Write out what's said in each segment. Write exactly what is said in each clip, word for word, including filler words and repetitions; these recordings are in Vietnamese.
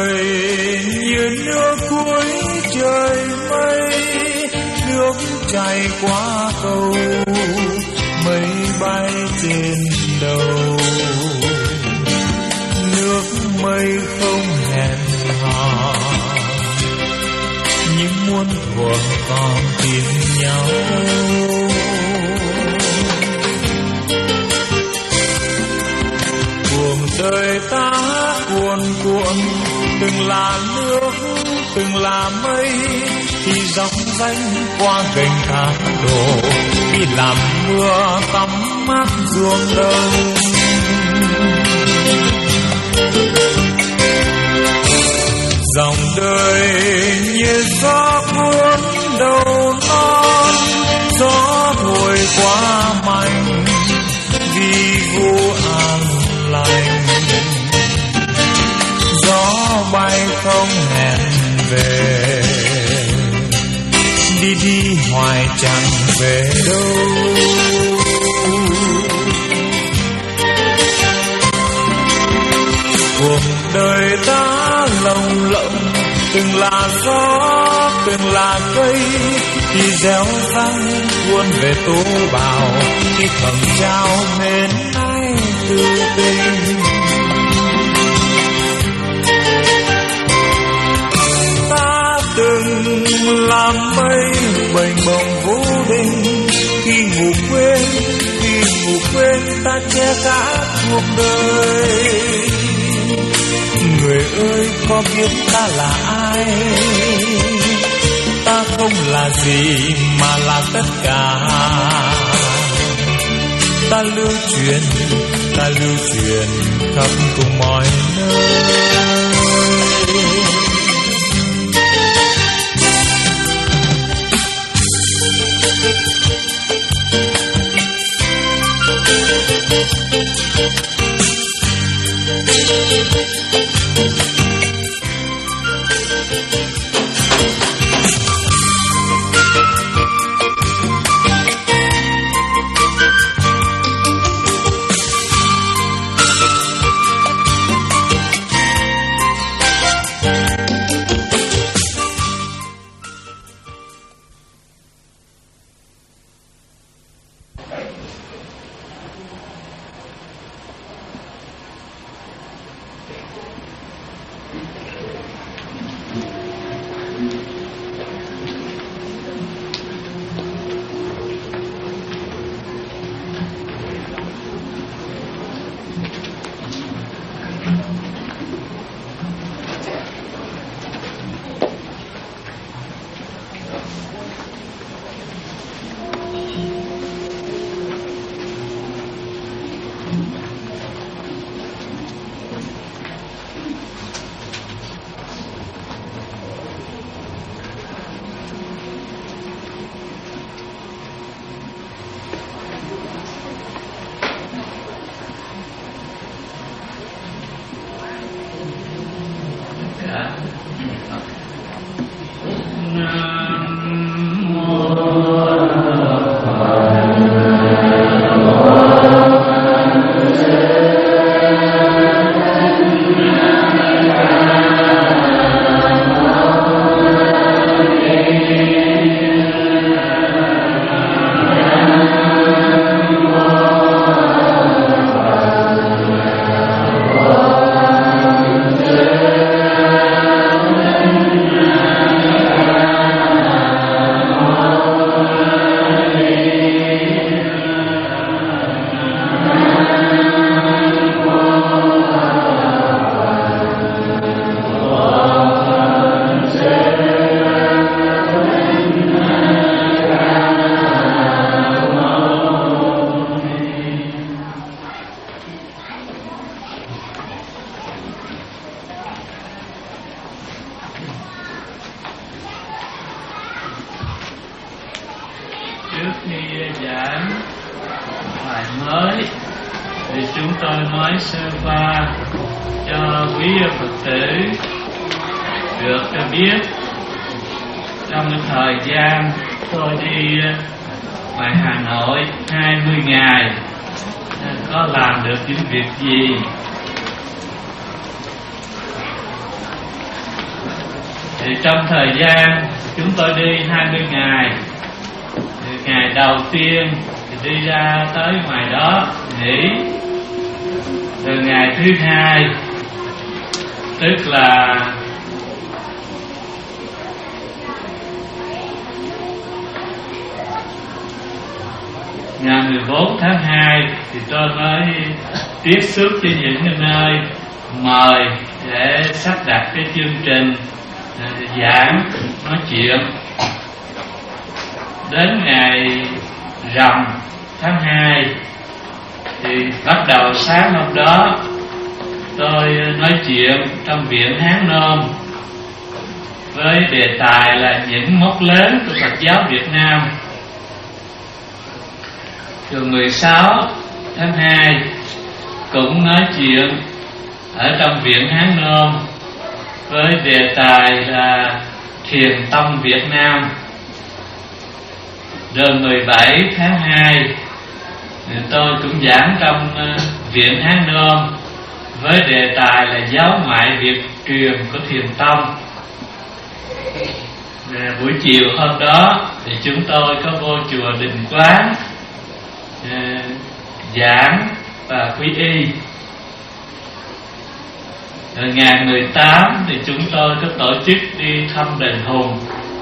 đời như nước cuối trời mây, nước chảy qua cầu, mây bay trên đầu. Nước mây không hẹn hò, nhưng muôn thuở còn tìm nhau. Cuộc đời ta cuồn cuộn, từng là nước, từng là mây, khi dòng danh qua gành thác đổ, khi làm mưa tắm mát ruộng đồng. Dòng đời như gió cuốn đầu non, gió thổi qua mạnh vì vô an lành. Gió bay không hẹn về, đi đi hoài chẳng về đâu. Cuộc đời ta lồng lộng, từng là gió, từng là cây, khi gieo răng buôn về tố bào, khi thầm trao mến ai từ tình. Ta từng làm mây bềnh bồng vô định, khi ngủ quên, khi ngủ quên ta che cả cuộc đời. Người ơi có biết ta là ai? Ta không là gì mà là tất cả. Ta lưu truyền, ta lưu truyền khắp cùng mọi nơi. Thì trong thời gian chúng tôi đi hai mươi ngày, thì ngày đầu tiên thì đi ra tới ngoài đó nghỉ. Từ ngày thứ hai, tức là ngày mười bốn tháng hai thì tôi mới tiếp xúc với những nơi mời để sắp đặt cái chương trình giảng nói chuyện. Đến ngày rằm tháng hai thì bắt đầu sáng hôm đó tôi nói chuyện trong viện Hán Nôm với đề tài là những mốc lớn của Phật giáo Việt Nam. Trường mười sáu tháng hai cũng nói chuyện ở trong viện Hán Nôm với đề tài là Thiền tông Việt Nam. Rồi mười bảy tháng hai tôi cũng giảng trong viện Hán Nôm với đề tài là giáo ngoại Việt truyền của Thiền tông. Rồi buổi chiều hôm đó thì chúng tôi có vô chùa Đình Quán giảng và quy y. Rồi ngày mười tám thì chúng tôi có tổ chức đi thăm đền Hùng.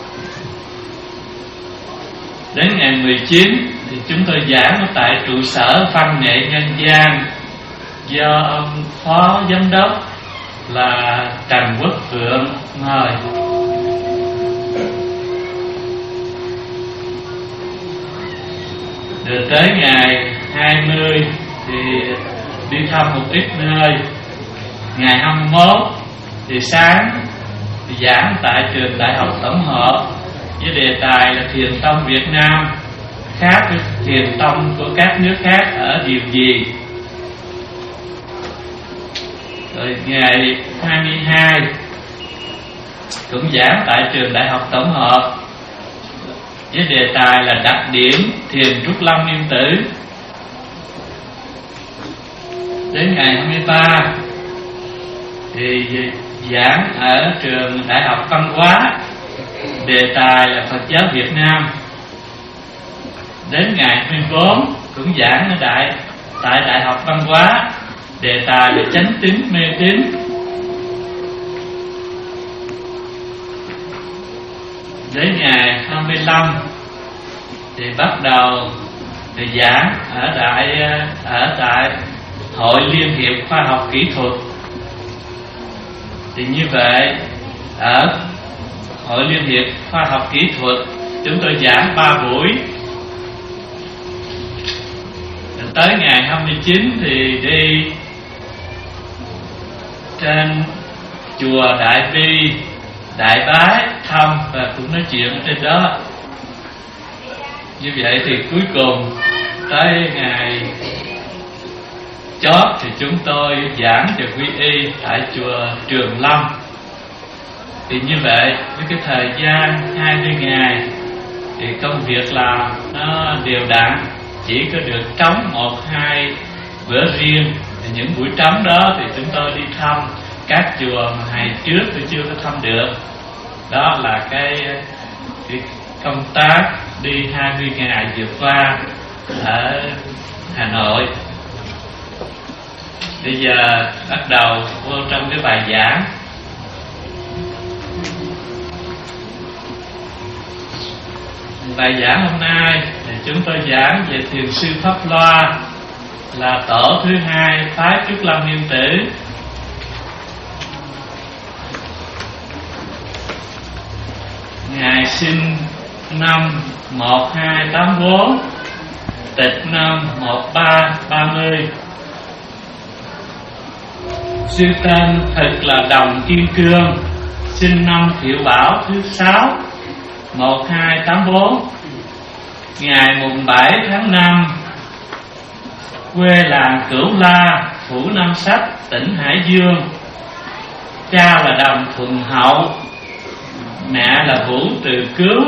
Đến ngày mười chín thì chúng tôi giảng tại trụ sở Văn nghệ Nhân gian do ông phó giám đốc là Trần Quốc Vượng mời. Rồi tới ngày hai mươi thì đi thăm một ít nơi. Ngày hai mươi mốt thì sáng thì giảng tại trường Đại học Tổng hợp với đề tài là Thiền tông Việt Nam khác với Thiền tông của các nước khác ở điều gì. Rồi ngày hai mươi hai cũng giảng tại trường Đại học Tổng hợp với đề tài là đặc điểm Thiền Trúc Lâm Yên Tử. Đến ngày hai mươi ba thì giảng ở trường Đại học Văn hóa, đề tài là Phật giáo Việt Nam. Đến ngày hai mươi bốn cũng giảng ở đại tại Đại học Văn hóa, đề tài là chánh tín mê tín. Đến ngày hai mươi lăm thì bắt đầu thì giảng ở tại ở tại Hội Liên hiệp Khoa học Kỹ thuật. Thì như vậy ở Hội Liên hiệp Khoa học Kỹ thuật chúng tôi giảng ba buổi. Tới ngày hai mươi chín thì đi trên chùa Đại Bi, Đại Bái thăm và cũng nói chuyện ở trên đó. Như vậy thì cuối cùng tới ngày chót thì chúng tôi giảng cho quý y tại chùa Trường Lâm. Thì như vậy với cái thời gian hai mươi ngày thì công việc làm nó đều đặn, chỉ có được trống một hai bữa riêng. Thì những buổi trống đó thì chúng tôi đi thăm các chùa mà ngày trước tôi chưa có thăm được. Đó là cái, cái công tác đi hai mươi ngày vừa qua ở Hà Nội. Bây giờ bắt đầu vô trong cái bài giảng. Bài giảng hôm nay thì chúng tôi giảng về Thiền sư Pháp Loa, là tổ thứ hai phái Trúc Lâm Yên Tử. Ngài sinh năm một hai tám bốn, tịch năm một ba ba mươi. Sư tên thật là Đồng Kim Cương, sinh năm Thiệu Bảo thứ sáu một hai tám bốn. Ngày mùng bảy tháng năm, quê làng Cửu La, phủ Nam Sách, tỉnh Hải Dương. Cha là Đồng Thuần Hậu, mẹ là Vũ Từ Cứu.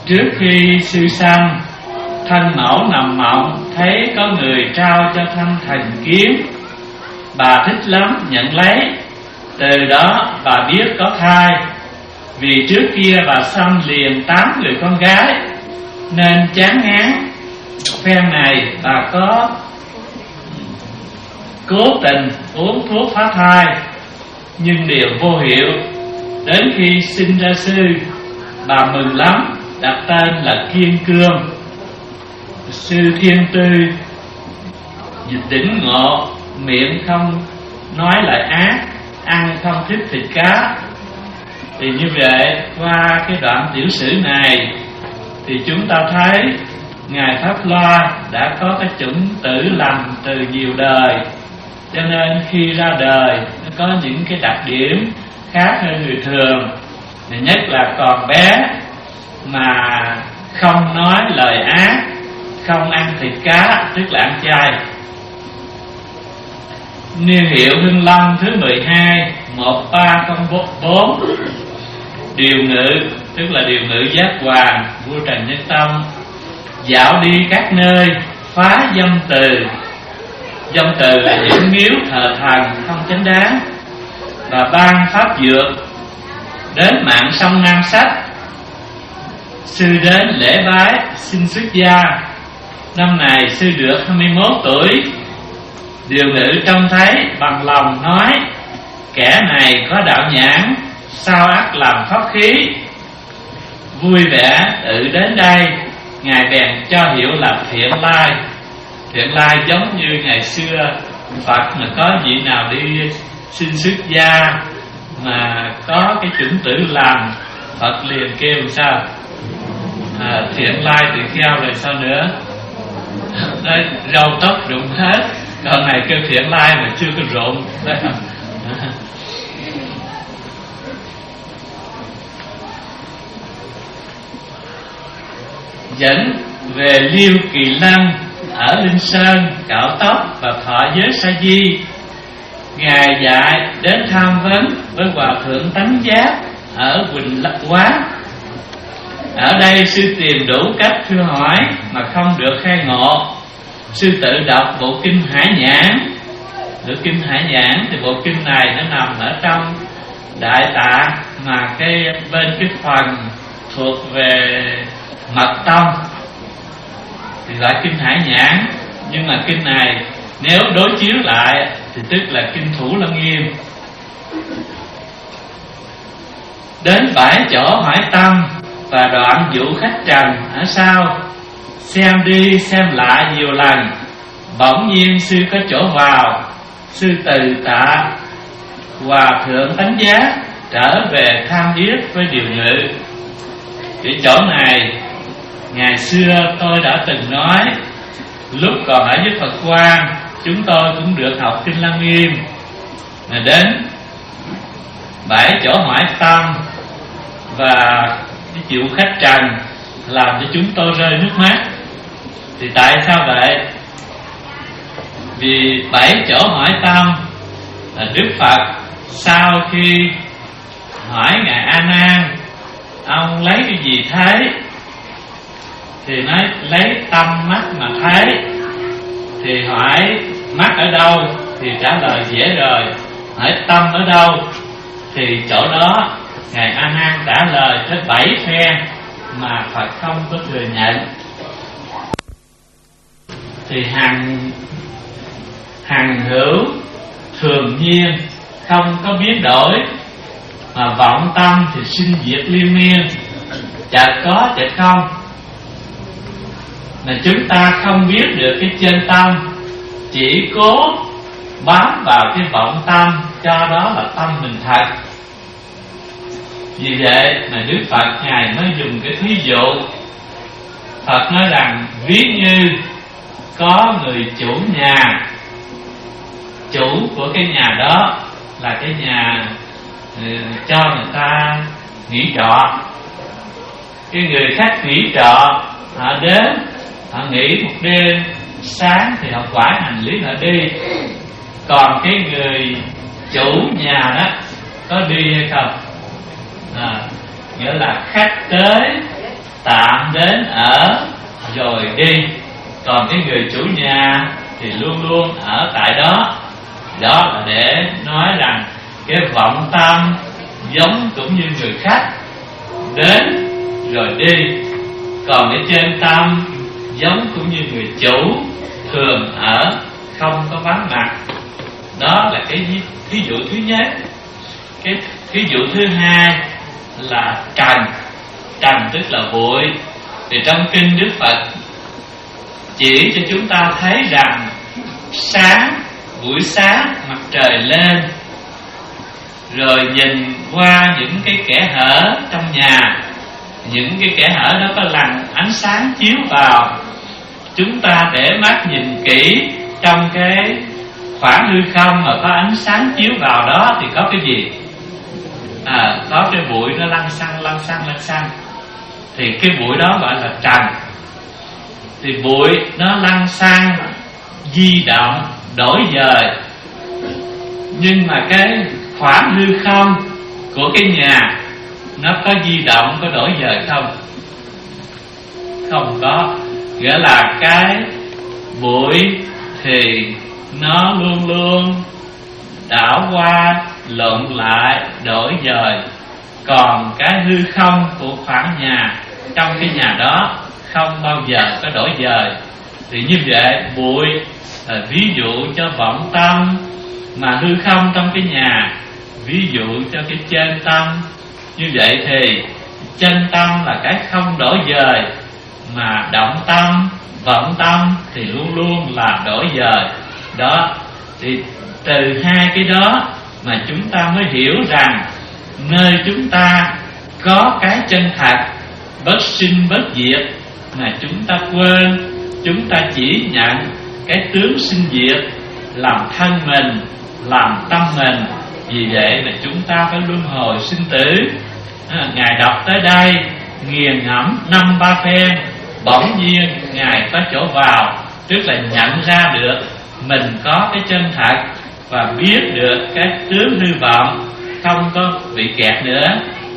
Trước khi sư sanh, thân mẫu nằm mộng, thấy có người trao cho thân thành kiếm. Bà thích lắm nhận lấy, từ đó bà biết có thai. Vì trước kia bà sanh liền tám người con gái, nên chán ngán. Phen này bà có cố tình uống thuốc phá thai, nhưng đều vô hiệu. Đến khi sinh ra sư, bà mừng lắm, đặt tên là Kiên Cương. Sư Thiên Tư dịch đỉnh ngộ, miệng không nói lời ác, ăn không thích thịt cá. Thì như vậy, qua cái đoạn tiểu sử này thì chúng ta thấy Ngài Pháp Loa đã có cái chủng tử lành từ nhiều đời, cho nên khi ra đời nó có những cái đặc điểm khác hơn người thường. Nhất là còn bé mà không nói lời ác, không ăn thịt cá, tức là ăn chay. Niên hiệu Hưng Long thứ mười hai, một ba không bốn. Điều ngự, tức là điều ngự giác hoàng, vua Trần Nhân Tông. Dạo đi các nơi, phá dâm từ. Dâm từ là những miếu thờ thần không chánh đáng. Và ban pháp dược. Đến mạng sông Nam Sách, sư đến lễ bái xin xuất gia. Năm này sư được hai mươi mốt tuổi. Điều ngự trông thấy bằng lòng nói: kẻ này có đạo nhãn, sao ắt làm pháp khí. Vui vẻ tự đến đây, Ngài bèn cho hiểu là Thiện Lai. Thiện Lai giống như ngày xưa Phật mà có vị nào đi xin xuất gia mà có cái chủng tử làm, Phật liền kêu sao? À, Thiện Lai tự kheo rồi sao nữa? Đấy, râu tóc rụng hết, còn này kêu Thiện Lai mà chưa có rụng. Đấy. Dẫn về Liêu Kỳ Lân ở Linh Sơn cạo tóc và thọ giới sa di. Ngài dạy đến tham vấn với Hòa Thượng Tánh Giác ở Quỳnh Lập Quán. Ở đây sư tìm đủ cách thưa hỏi mà không được khai ngộ. Sư tự đọc bộ kinh Hải Nhãn. Bộ kinh Hải Nhãn thì bộ kinh này nó nằm ở trong Đại Tạng, mà cái bên cái phần thuộc về Mật Tông thì gọi kinh Hải Nhãn. Nhưng mà kinh này nếu đối chiếu lại thì tức là kinh Thủ Lăng Nghiêm. Đến bãi chỗ hỏi tâm và đoạn dụ khách trần ở sau, xem đi xem lại nhiều lần, bỗng nhiên sư có chỗ vào. Sư từ tạ Hòa Thượng Tánh Giác, trở về tham yết với điều ngự. Cái chỗ này ngày xưa tôi đã từng nói, lúc còn ở với Phật Quang chúng tôi cũng được học kinh Lăng Nghiêm. Mà đến bảy chỗ hỏi tâm và cái chịu khách trần làm cho chúng tôi rơi nước mắt. Thì tại sao vậy? Vì bảy chỗ hỏi tâm là Đức Phật sau khi hỏi Ngài A Nan ông lấy cái gì thấy, thì nói lấy tâm mắt mà thấy. Thì hỏi mắt ở đâu thì trả lời dễ rồi. Hỏi tâm ở đâu thì chỗ đó Ngài A Nan trả lời tới bảy phen mà Phật không có thừa nhận. Thì hằng hằng hữu thường nhiên, không có biến đổi, mà vọng tâm thì sinh diệt liên miên, chợt có chợt không. Mà chúng ta không biết được cái chân tâm, chỉ cố bám vào cái vọng tâm, cho đó là tâm mình thật. Vì vậy mà Đức Phật Ngài mới dùng cái thí dụ. Phật nói rằng ví như có người chủ nhà, chủ của cái nhà đó là cái nhà uh, cho người ta nghỉ trọ. Cái người khách nghỉ trọ họ đến, họ nghỉ một đêm, sáng thì họ quải hành lý họ đi. Còn cái người chủ nhà đó có đi hay không? À, nghĩa là khách tới tạm đến ở rồi đi. Còn cái người chủ nhà thì luôn luôn ở tại đó. Đó là để nói rằng cái vọng tâm giống cũng như người khách, đến rồi đi. Còn cái chân tâm giống cũng như người chủ, thường ở, không có vắng mặt. Đó là cái ví, ví dụ thứ nhất. Cái ví dụ thứ hai là trần. Trần tức là bụi. Thì trong kinh Đức Phật chỉ cho chúng ta thấy rằng sáng, buổi sáng mặt trời lên, rồi nhìn qua những cái kẽ hở trong nhà, những cái kẽ hở đó có lằn ánh sáng chiếu vào. Chúng ta để mắt nhìn kỹ trong cái khoảng hư không mà có ánh sáng chiếu vào đó thì có cái gì? À, có cái bụi nó lăn xăng lăn xăng lăn xăng. Thì cái bụi đó gọi là trần. Thì bụi nó lăn xăng, di động, đổi dời. Nhưng mà cái khoảng hư không của cái nhà nó có di động, có đổi dời không? Không có. Nghĩa là cái bụi thì nó luôn luôn đảo qua, lộn lại, đổi dời. Còn cái hư không của khoảng nhà, trong cái nhà đó không bao giờ có đổi dời. Thì như vậy bụi là ví dụ cho vọng tâm, mà hư không trong cái nhà ví dụ cho cái chân tâm. Như vậy thì chân tâm là cái không đổi dời, mà động tâm, vọng tâm thì luôn luôn là đổi dời. Đó, thì từ hai cái đó mà chúng ta mới hiểu rằng nơi chúng ta có cái chân thật, bất sinh bất diệt, mà chúng ta quên, chúng ta chỉ nhận cái tướng sinh diệt làm thân mình, làm tâm mình. Vì vậy mà chúng ta phải luân hồi sinh tử. à, Ngài đọc tới đây nghiền ngẫm năm ba phen, bỗng nhiên Ngài có chỗ vào, tức là nhận ra được mình có cái chân thật và biết được cái tướng hư vọng, không có bị kẹt nữa.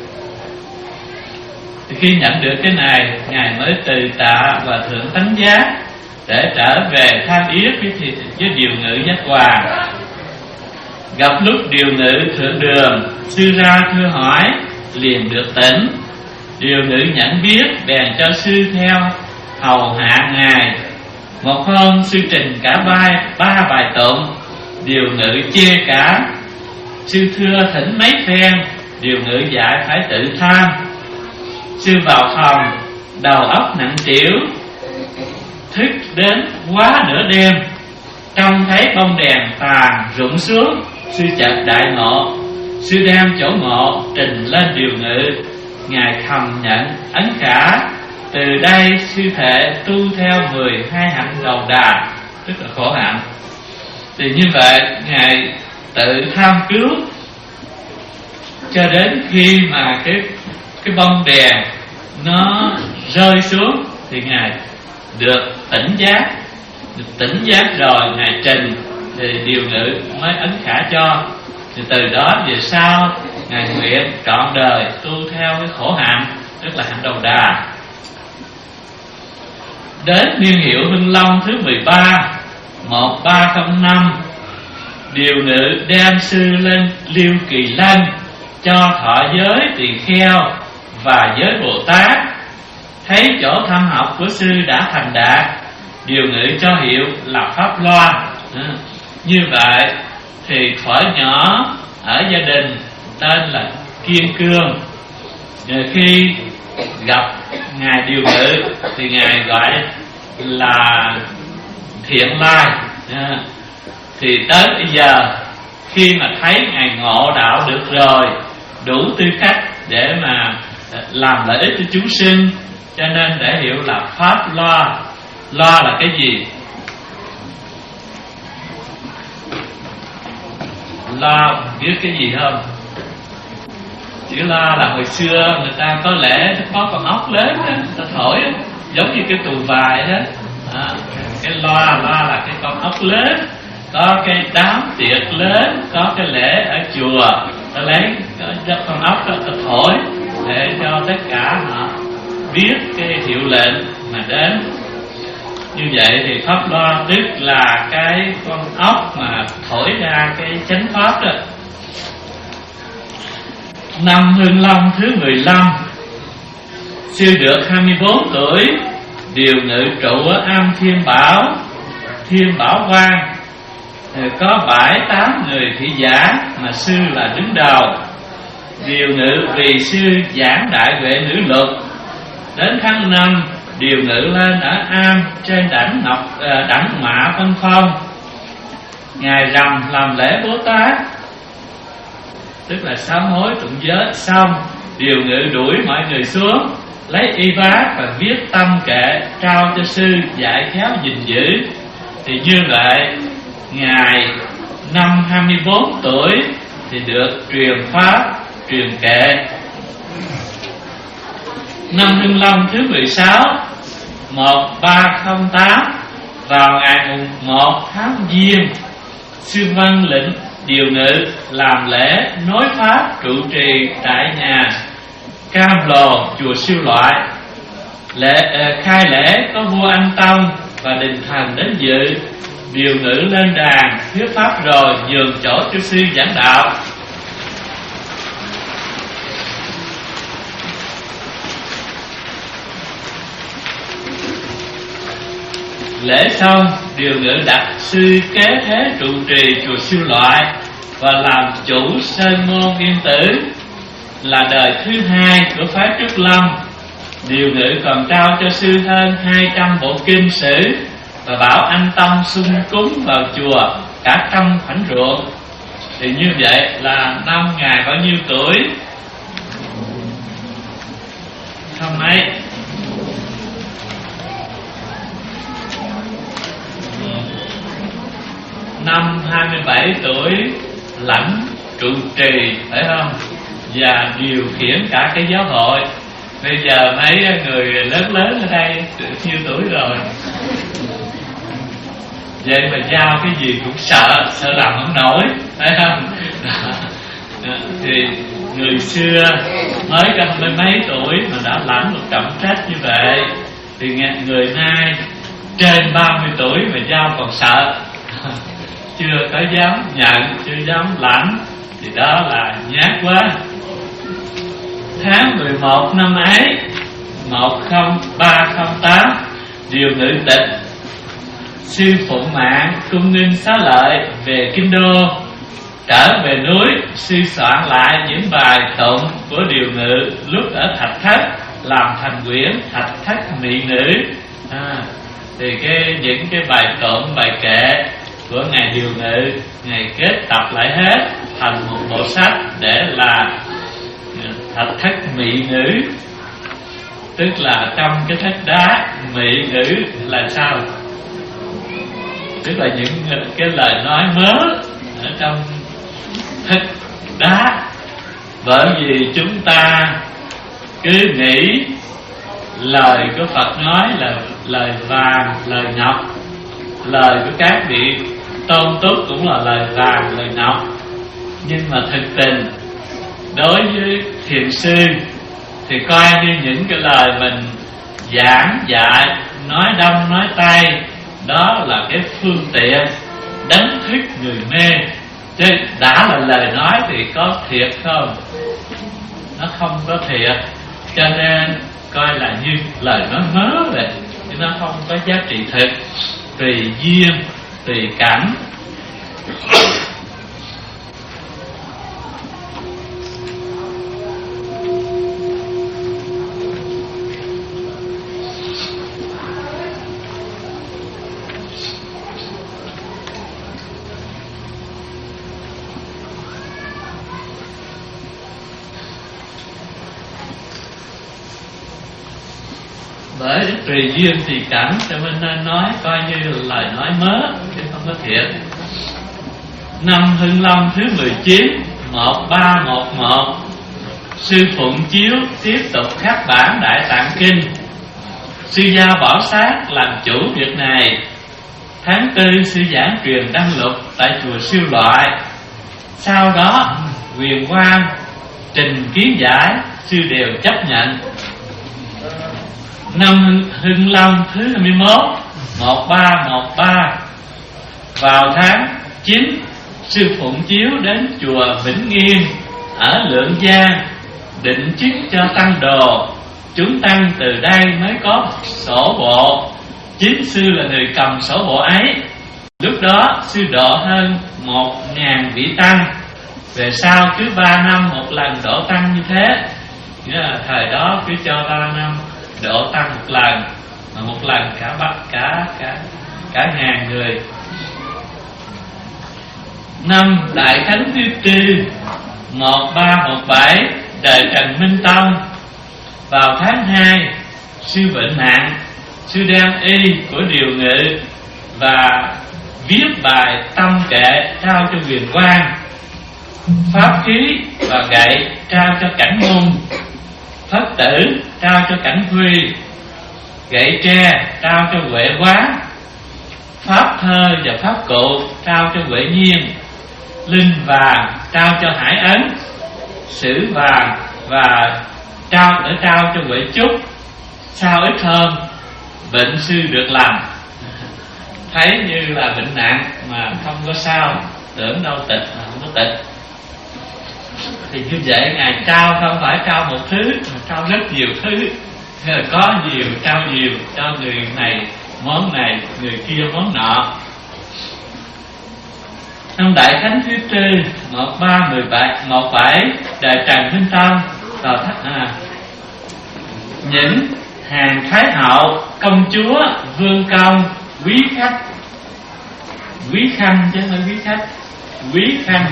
Thì khi nhận được cái này, Ngài mới từ tạ và thượng tánh giác để trở về tham yết với, với điều ngự giác hoàng. Gặp lúc điều ngự thượng đường, sư ra thưa hỏi, liền được tỉnh. Điều ngự nhận biết, bèn cho sư theo hầu hạ Ngài. Một hôm sư trình cả bài ba bài tụng, điều ngự chê cả. Sư thưa thỉnh mấy phen, điều ngự dạy phải tự tham. Sư vào phòng, đầu óc nặng trĩu, thức đến quá nửa đêm. Trông thấy bông đèn tàn rụng xuống, sư chợt đại ngộ. Sư đem chỗ ngộ trình lên điều ngự. Ngài thầm nhận ấn khả, từ đây sư thể tu theo mười hai hạnh đầu đà, tức là khổ hạnh. Thì như vậy Ngài tự tham cứu cho đến khi mà cái cái bông đèn nó rơi xuống thì Ngài được tỉnh giác. Được tỉnh giác rồi Ngài trình thì điều ngự mới ấn khả cho. Thì từ đó về sau Ngài nguyện trọn đời tu theo cái khổ hạnh, tức là hạnh đầu đà. Đến niên hiệu Hưng Long thứ mười ba, một ba không năm, điều ngự đem sư lên Liêu Kỳ Lân, cho thọ giới tỳ kheo và giới Bồ Tát. Thấy chỗ thăm học của sư đã thành đạt, điều ngự cho hiệu là Pháp Loan. à, Như vậy thì thuở nhỏ ở gia đình tên là Kiên Cương. Rồi khi gặp Ngài điều ngự thì Ngài gọi là Thiện Lai. à, Thì tới bây giờ khi mà thấy Ngài ngộ đạo được rồi, đủ tư cách để mà làm lợi ích cho chúng sinh, cho nên để hiểu là Pháp Loa. Loa là cái gì? Loa biết cái gì không? Chữ loa là hồi xưa người ta có lẽ có con ốc lớn đó, người ta thổi đó, giống như cái tù vài đó. à, Cái loa, loa là cái con ốc lớn, có cái đám tiệc lớn, có cái lễ ở chùa, ta lấy con ốc đó ta thổi để cho tất cả họ viết cái hiệu lệnh mà đến. Như vậy thì pháp loa tức là cái con ốc mà thổi ra cái chánh pháp đó. Năm Hưng Long thứ mười lăm, sư được hai mươi bốn tuổi, điều ngự trụ ở Am Thiên Bảo, Thiên Bảo Quan. Có bảy tám người thị giả mà sư là đứng đầu. Điều ngự vì sư giảng đại huệ nữ luật. Đến tháng năm điều ngự lên ở Am trên đảnh ngọc đảnh Mã Vân Phong. Ngài rằm làm lễ Bố Tát, tức là sám hối tụng giới xong, điều ngự đuổi mọi người xuống, lấy y vá và viết tâm kệ trao cho sư dạy khéo gìn giữ. Thì như vậy ngài năm hai mươi bốn tuổi thì được truyền pháp, truyền kệ. Năm Hưng Long thứ mười sáu, một ba không tám, vào ngày mùng một tháng Giêng, sư vân lệnh điều ngự làm lễ nối pháp trụ trì tại nhà Cam Lồ, chùa Siêu Loại. Lễ uh, khai lễ có vua Anh Tông và đình thần đến dự. Điều ngự lên đàn thuyết pháp rồi nhường chỗ cho sư giảng đạo. Lễ xong, điều ngự đặt sư kế thế trụ trì chùa Siêu Loại và làm chủ sơn môn Yên Tử, là đời thứ hai của phái Trúc Lâm. Điều ngự còn trao cho sư hơn hai trăm bộ kinh sử và bảo anh Tâm xung cúng vào chùa cả trăm khoảnh ruộng. Thì như vậy là năm ngài bao nhiêu tuổi? Không mấy. Năm hai mươi bảy tuổi lãnh trụ trì, phải không? Và điều khiển cả cái giáo hội. Bây giờ mấy người lớn lớn ở đây nhiêu tuổi rồi? Vậy mà giao cái gì cũng sợ, sợ làm không nổi, phải không? Đó. Thì người xưa mới có mấy mấy tuổi mà đã lãnh một trọng trách như vậy, thì người nay trên ba mươi tuổi mà giao còn sợ, chưa có dám nhận, chưa dám lãnh, thì đó là nhát quá. Tháng mười một năm ấy, một không ba không tám, điều ngự tịch, sư Phụng Mạng cung nghinh xá lợi về Kinh Đô. Trở về núi, sư soạn lại những bài tụng của điều ngự lúc ở Thạch Thất, làm thành quyển Thạch Thất Mỹ Nữ. À, thì cái những cái bài tụng, bài kệ của ngài điều ngự, ngài kết tập lại hết thành một bộ sách để là Thạch Thất Mỹ Nữ. Tức là trong cái thất đá, mỹ nữ là sao? Tức là những cái lời nói mớ ở trong thất đá. Bởi vì chúng ta cứ nghĩ lời của Phật nói là lời vàng, lời ngọc, lời của các vị tôn túc cũng là lời vàng, lời ngọc. Nhưng mà thực tình đối với thiền sư thì coi như những cái lời mình giảng dạy, nói đông nói tây, đó là cái phương tiện đánh thức người mê. Chứ đã là lời nói thì có thiệt không? Nó không có thiệt. Cho nên coi là như lời nói mớ vậy, chứ nó không có giá trị thực. Tùy duyên, tùy cảnh. Bởi tùy duyên thì cảnh, cho nên nói coi như lời nói mớ chứ không có thiệt. Năm Hưng Long thứ mười chín, một ba một một, sư Phụng Chiếu tiếp tục khắc bản Đại Tạng Kinh. Sư giao Bảo Sát làm chủ việc này. Tháng tư sư giảng truyền đăng lục tại chùa Siêu Loại. Sau đó Quyền Quang trình kiến giải, sư đều chấp nhận. Năm Hưng Long thứ hai mươi mốt, một ba một ba, vào tháng chín, sư Phụng Chiếu đến chùa Vĩnh Nghiêm ở Lượng Giang định chức cho tăng đồ. Chúng tăng từ đây mới có sổ bộ. Chính sư là người cầm sổ bộ ấy. Lúc đó sư độ hơn một ngàn vị tăng. Về sau cứ ba năm một lần độ tăng như thế. Nghĩa là thời đó cứ cho ba năm độ tăng một lần, mà một lần cả bắt cả cả cả ngàn người. Năm Đại Khánh thứ tư, một ba một bảy, đời Trần Minh Tông. Vào tháng hai, sư bệnh nặng. Sư đem y của điều ngự và viết bài tâm kệ trao cho Huyền Quang, pháp khí và gậy trao cho Cảnh Môn, phất tử trao cho Cảnh Huy, gậy tre trao cho Huệ Quán, pháp thơ và pháp cụ trao cho Huệ Nhiên, linh vàng trao cho Hải Ấn, sử vàng và trao để trao cho Huệ Trúc. Sau ít hôm bệnh sư được lành. Thấy như là bệnh nặng mà không có sao, tưởng đâu tịch mà không có tịch. Thì như vậy Ngài trao không phải trao một thứ, mà trao rất nhiều thứ. Thế là có nhiều trao nhiều, cho người này món này, người kia món nọ. Năm Đại Khánh thứ tư, một ba một bảy, đời Trần Minh Tông. Vào thách à, những hàng thái hậu, công chúa, vương công, quý khách, quý khanh chứ không phải quý khách, quý khanh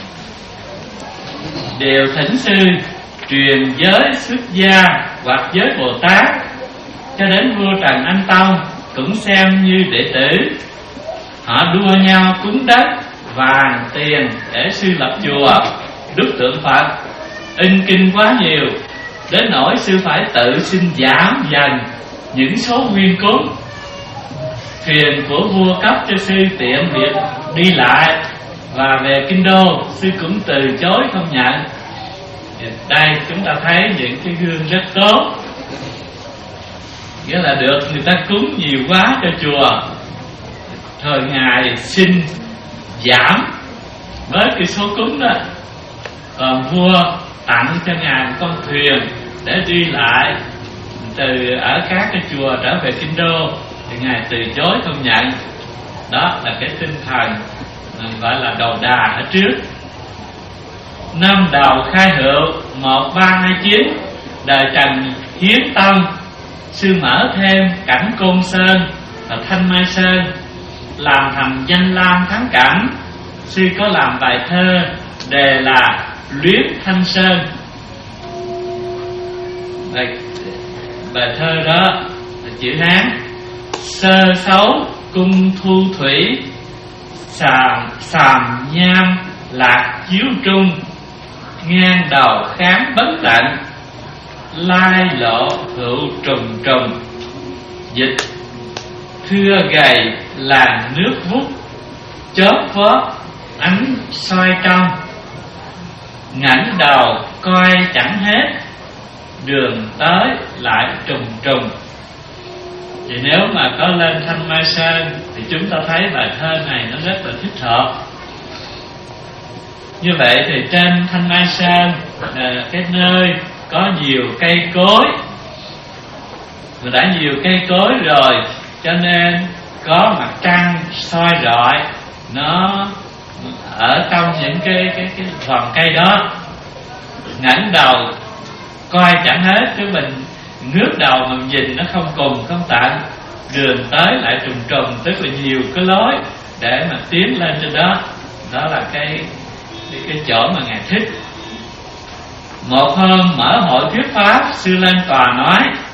đều thỉnh sư truyền giới xuất gia hoặc giới Bồ Tát, cho đến vua Trần Anh Tông cũng xem như đệ tử. Họ đua nhau cúng đất, vàng, tiền để sư lập chùa, đúc tượng Phật, in kinh quá nhiều, đến nỗi sư phải tự xin giảm dần những số nguyên cúng. Thuyền của vua cấp cho sư tiện việc đi lại, và về Kinh Đô sư cũng từ chối không nhận. Đây chúng ta thấy những cái gương rất tốt, nghĩa là được người ta cúng nhiều quá cho chùa, thời Ngài xin giảm với cái số cúng đó. Còn vua tặng cho Ngài một con thuyền để đi lại từ ở các cái chùa trở về Kinh Đô, thì Ngài từ chối không nhận. Đó là cái tinh thần gọi là đầu đà ở trước. Năm Đầu Khai Hữu, một ba hai chín, đời Trần Hiến Tông. Sư mở thêm Cảnh Côn Sơn và Thanh Mai Sơn, làm thành danh lam thắng cảnh. Sư có làm bài thơ đề là Luyến Thanh Sơn. Bài, bài thơ đó là chữ Hán: sơ xấu cung thu thủy, sàm sàm nham lạc chiếu trung, ngang đầu kháng bất tận, lai lộ hữu trùng trùng, dịch thưa gầy làn nước vút, chóp vót ánh soi trong, ngẩng đầu coi chẳng hết, đường tới lại trùng trùng. Thì nếu mà có lên Thanh Mai Sơn thì chúng ta thấy bài thơ này nó rất là thích hợp. Như vậy thì trên Thanh Mai Sơn là cái nơi có nhiều cây cối, mà đã nhiều cây cối rồi cho nên có mặt trăng soi rọi nó ở trong những cái cái cái vòng cây đó. Ngẩng đầu coi chẳng hết, chứ mình ngước đầu mà nhìn nó không cùng không tận, đường tới lại trùng trùng, tức là nhiều cái lối để mà tiến lên trên đó. Đó là cái cái, cái chỗ mà Ngài thích. Một hôm mở hội thuyết pháp, sư lên tòa nói: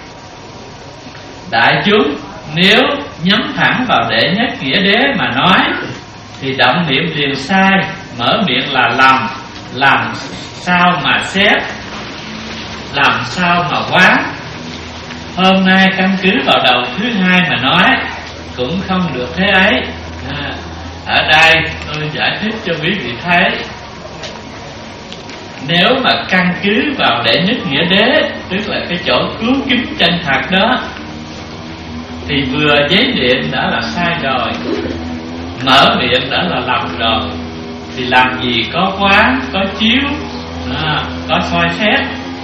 đại chúng nếu nhắm thẳng vào đệ nhất nghĩa đế mà nói thì động niệm liền sai, mở miệng là lầm, làm sao mà xét, làm sao mà quán. Hôm nay căn cứ vào đầu thứ hai mà nói cũng không được thế ấy. À, ở đây tôi giải thích cho quý vị thấy, nếu mà căn cứ vào đệ nhất nghĩa đế, tức là cái chỗ cứu kính chân thật đó, thì vừa giấy niệm đã là sai rồi, mở miệng đã là lầm rồi, thì làm gì có quán, có chiếu, à, có soi xét.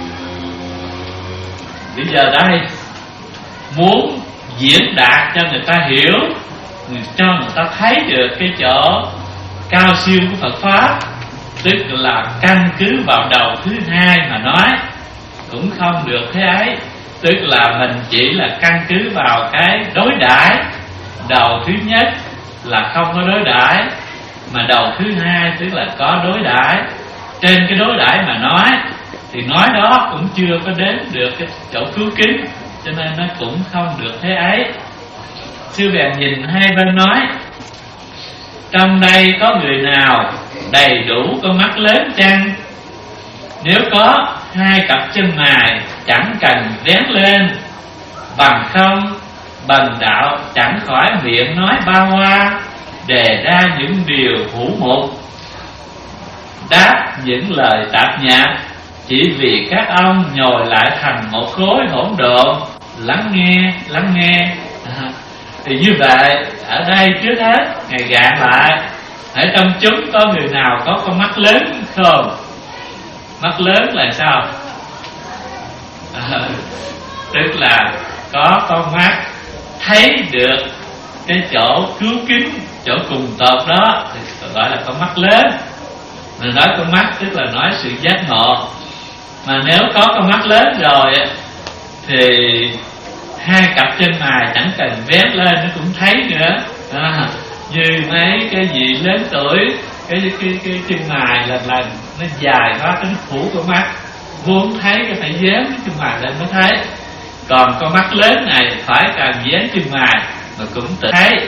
Bây giờ đây muốn diễn đạt cho người ta hiểu, cho người ta thấy được cái chỗ cao siêu của Phật Pháp, tức là căn cứ vào đầu thứ hai mà nói cũng không được thế ấy. Tức là mình chỉ là căn cứ vào cái đối đãi. Đầu thứ nhất là không có đối đãi, mà đầu thứ hai tức là có đối đãi. Trên cái đối đãi mà nói thì nói đó cũng chưa có đến được cái chỗ cứu kính, cho nên nó cũng không được thế ấy. Sư bèn nhìn hai bên nói: trong đây có người nào đầy đủ con mắt lớn chăng? Nếu có, hai cặp chân mày chẳng cần vén lên, bằng không bằng đạo chẳng khỏi miệng nói ba hoa, đề ra những điều hữu mục, đáp những lời tạp nhạp, chỉ vì các ông nhồi lại thành một khối hỗn độn. Lắng nghe, lắng nghe. À, thì như vậy, ở đây trước hết Ngài gạn lại: ở trong chúng có người nào có con mắt lớn không? Mắt lớn là sao? À, tức là có con mắt thấy được cái chỗ cứu kính, chỗ cùng tột đó thì gọi là con mắt lớn. Mình nói con mắt tức là nói sự giác ngộ. Mà nếu có con mắt lớn rồi thì hai cặp chân mày chẳng cần vén lên nó cũng thấy nữa. À, như mấy cái gì lớn tuổi, cái cái cái chân mày lần lần nó dài quá, nó phủ con mắt, muốn thấy cái phải dán cái chân mày lên mới thấy. Còn con mắt lớn này phải cần dán chân mày mà cũng tự thấy.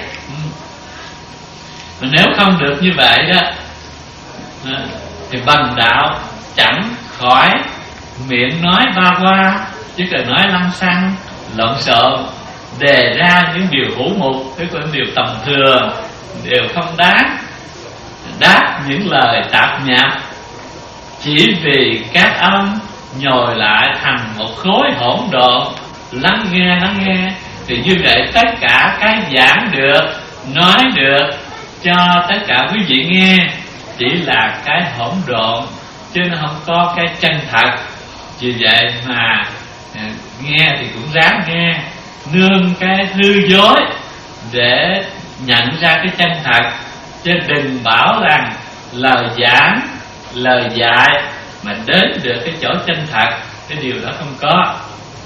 Mà nếu không được như vậy đó thì bằng đạo chẳng khỏi miệng nói ba qua, chứ cần nói lăng xăng lộn xộn, đề ra những điều hữu mục, tức là những điều tầm thường, điều không đáng, đáp những lời tạp nhạp, chỉ vì các ông nhồi lại thành một khối hỗn độn. Lắng nghe, lắng nghe. Thì như vậy tất cả cái giảng được, nói được cho tất cả quý vị nghe chỉ là cái hỗn độn, chứ nó không có cái chân thật. Vì vậy mà nghe thì cũng ráng nghe, nương cái hư dối để nhận ra cái chân thật, chứ đừng bảo rằng lời giảng, lời dạy mà đến được cái chỗ chân thật, cái điều đó không có.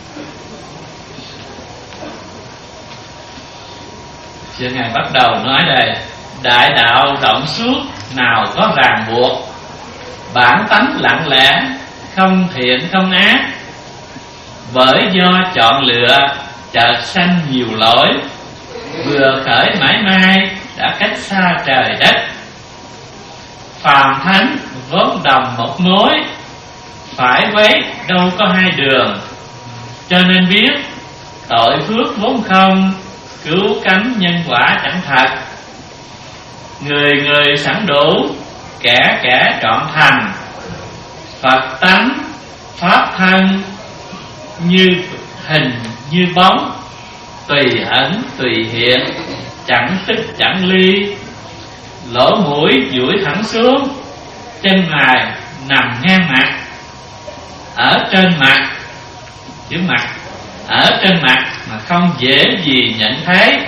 Chứ Ngài bắt đầu nói đây: đại đạo rộng suốt, nào có ràng buộc, bản tánh lặng lẽ, không thiện không ác, bởi do chọn lựa chợt sanh nhiều lỗi, vừa khởi mãi mai đã cách xa trời đất. Phàm thánh vốn đồng một mối, phải quấy đâu có hai đường, cho nên biết tội phước vốn không, cứu cánh nhân quả chẳng thật. Người người sẵn đủ, kẻ kẻ trọn thành, Phật tánh pháp thân như hình như bóng, tùy ẩn tùy hiện, chẳng tức chẳng ly. Lỗ mũi duỗi thẳng xuống, chân mày nằm ngang mặt, ở trên mặt, chữ mặt ở trên mặt mà không dễ gì nhận thấy.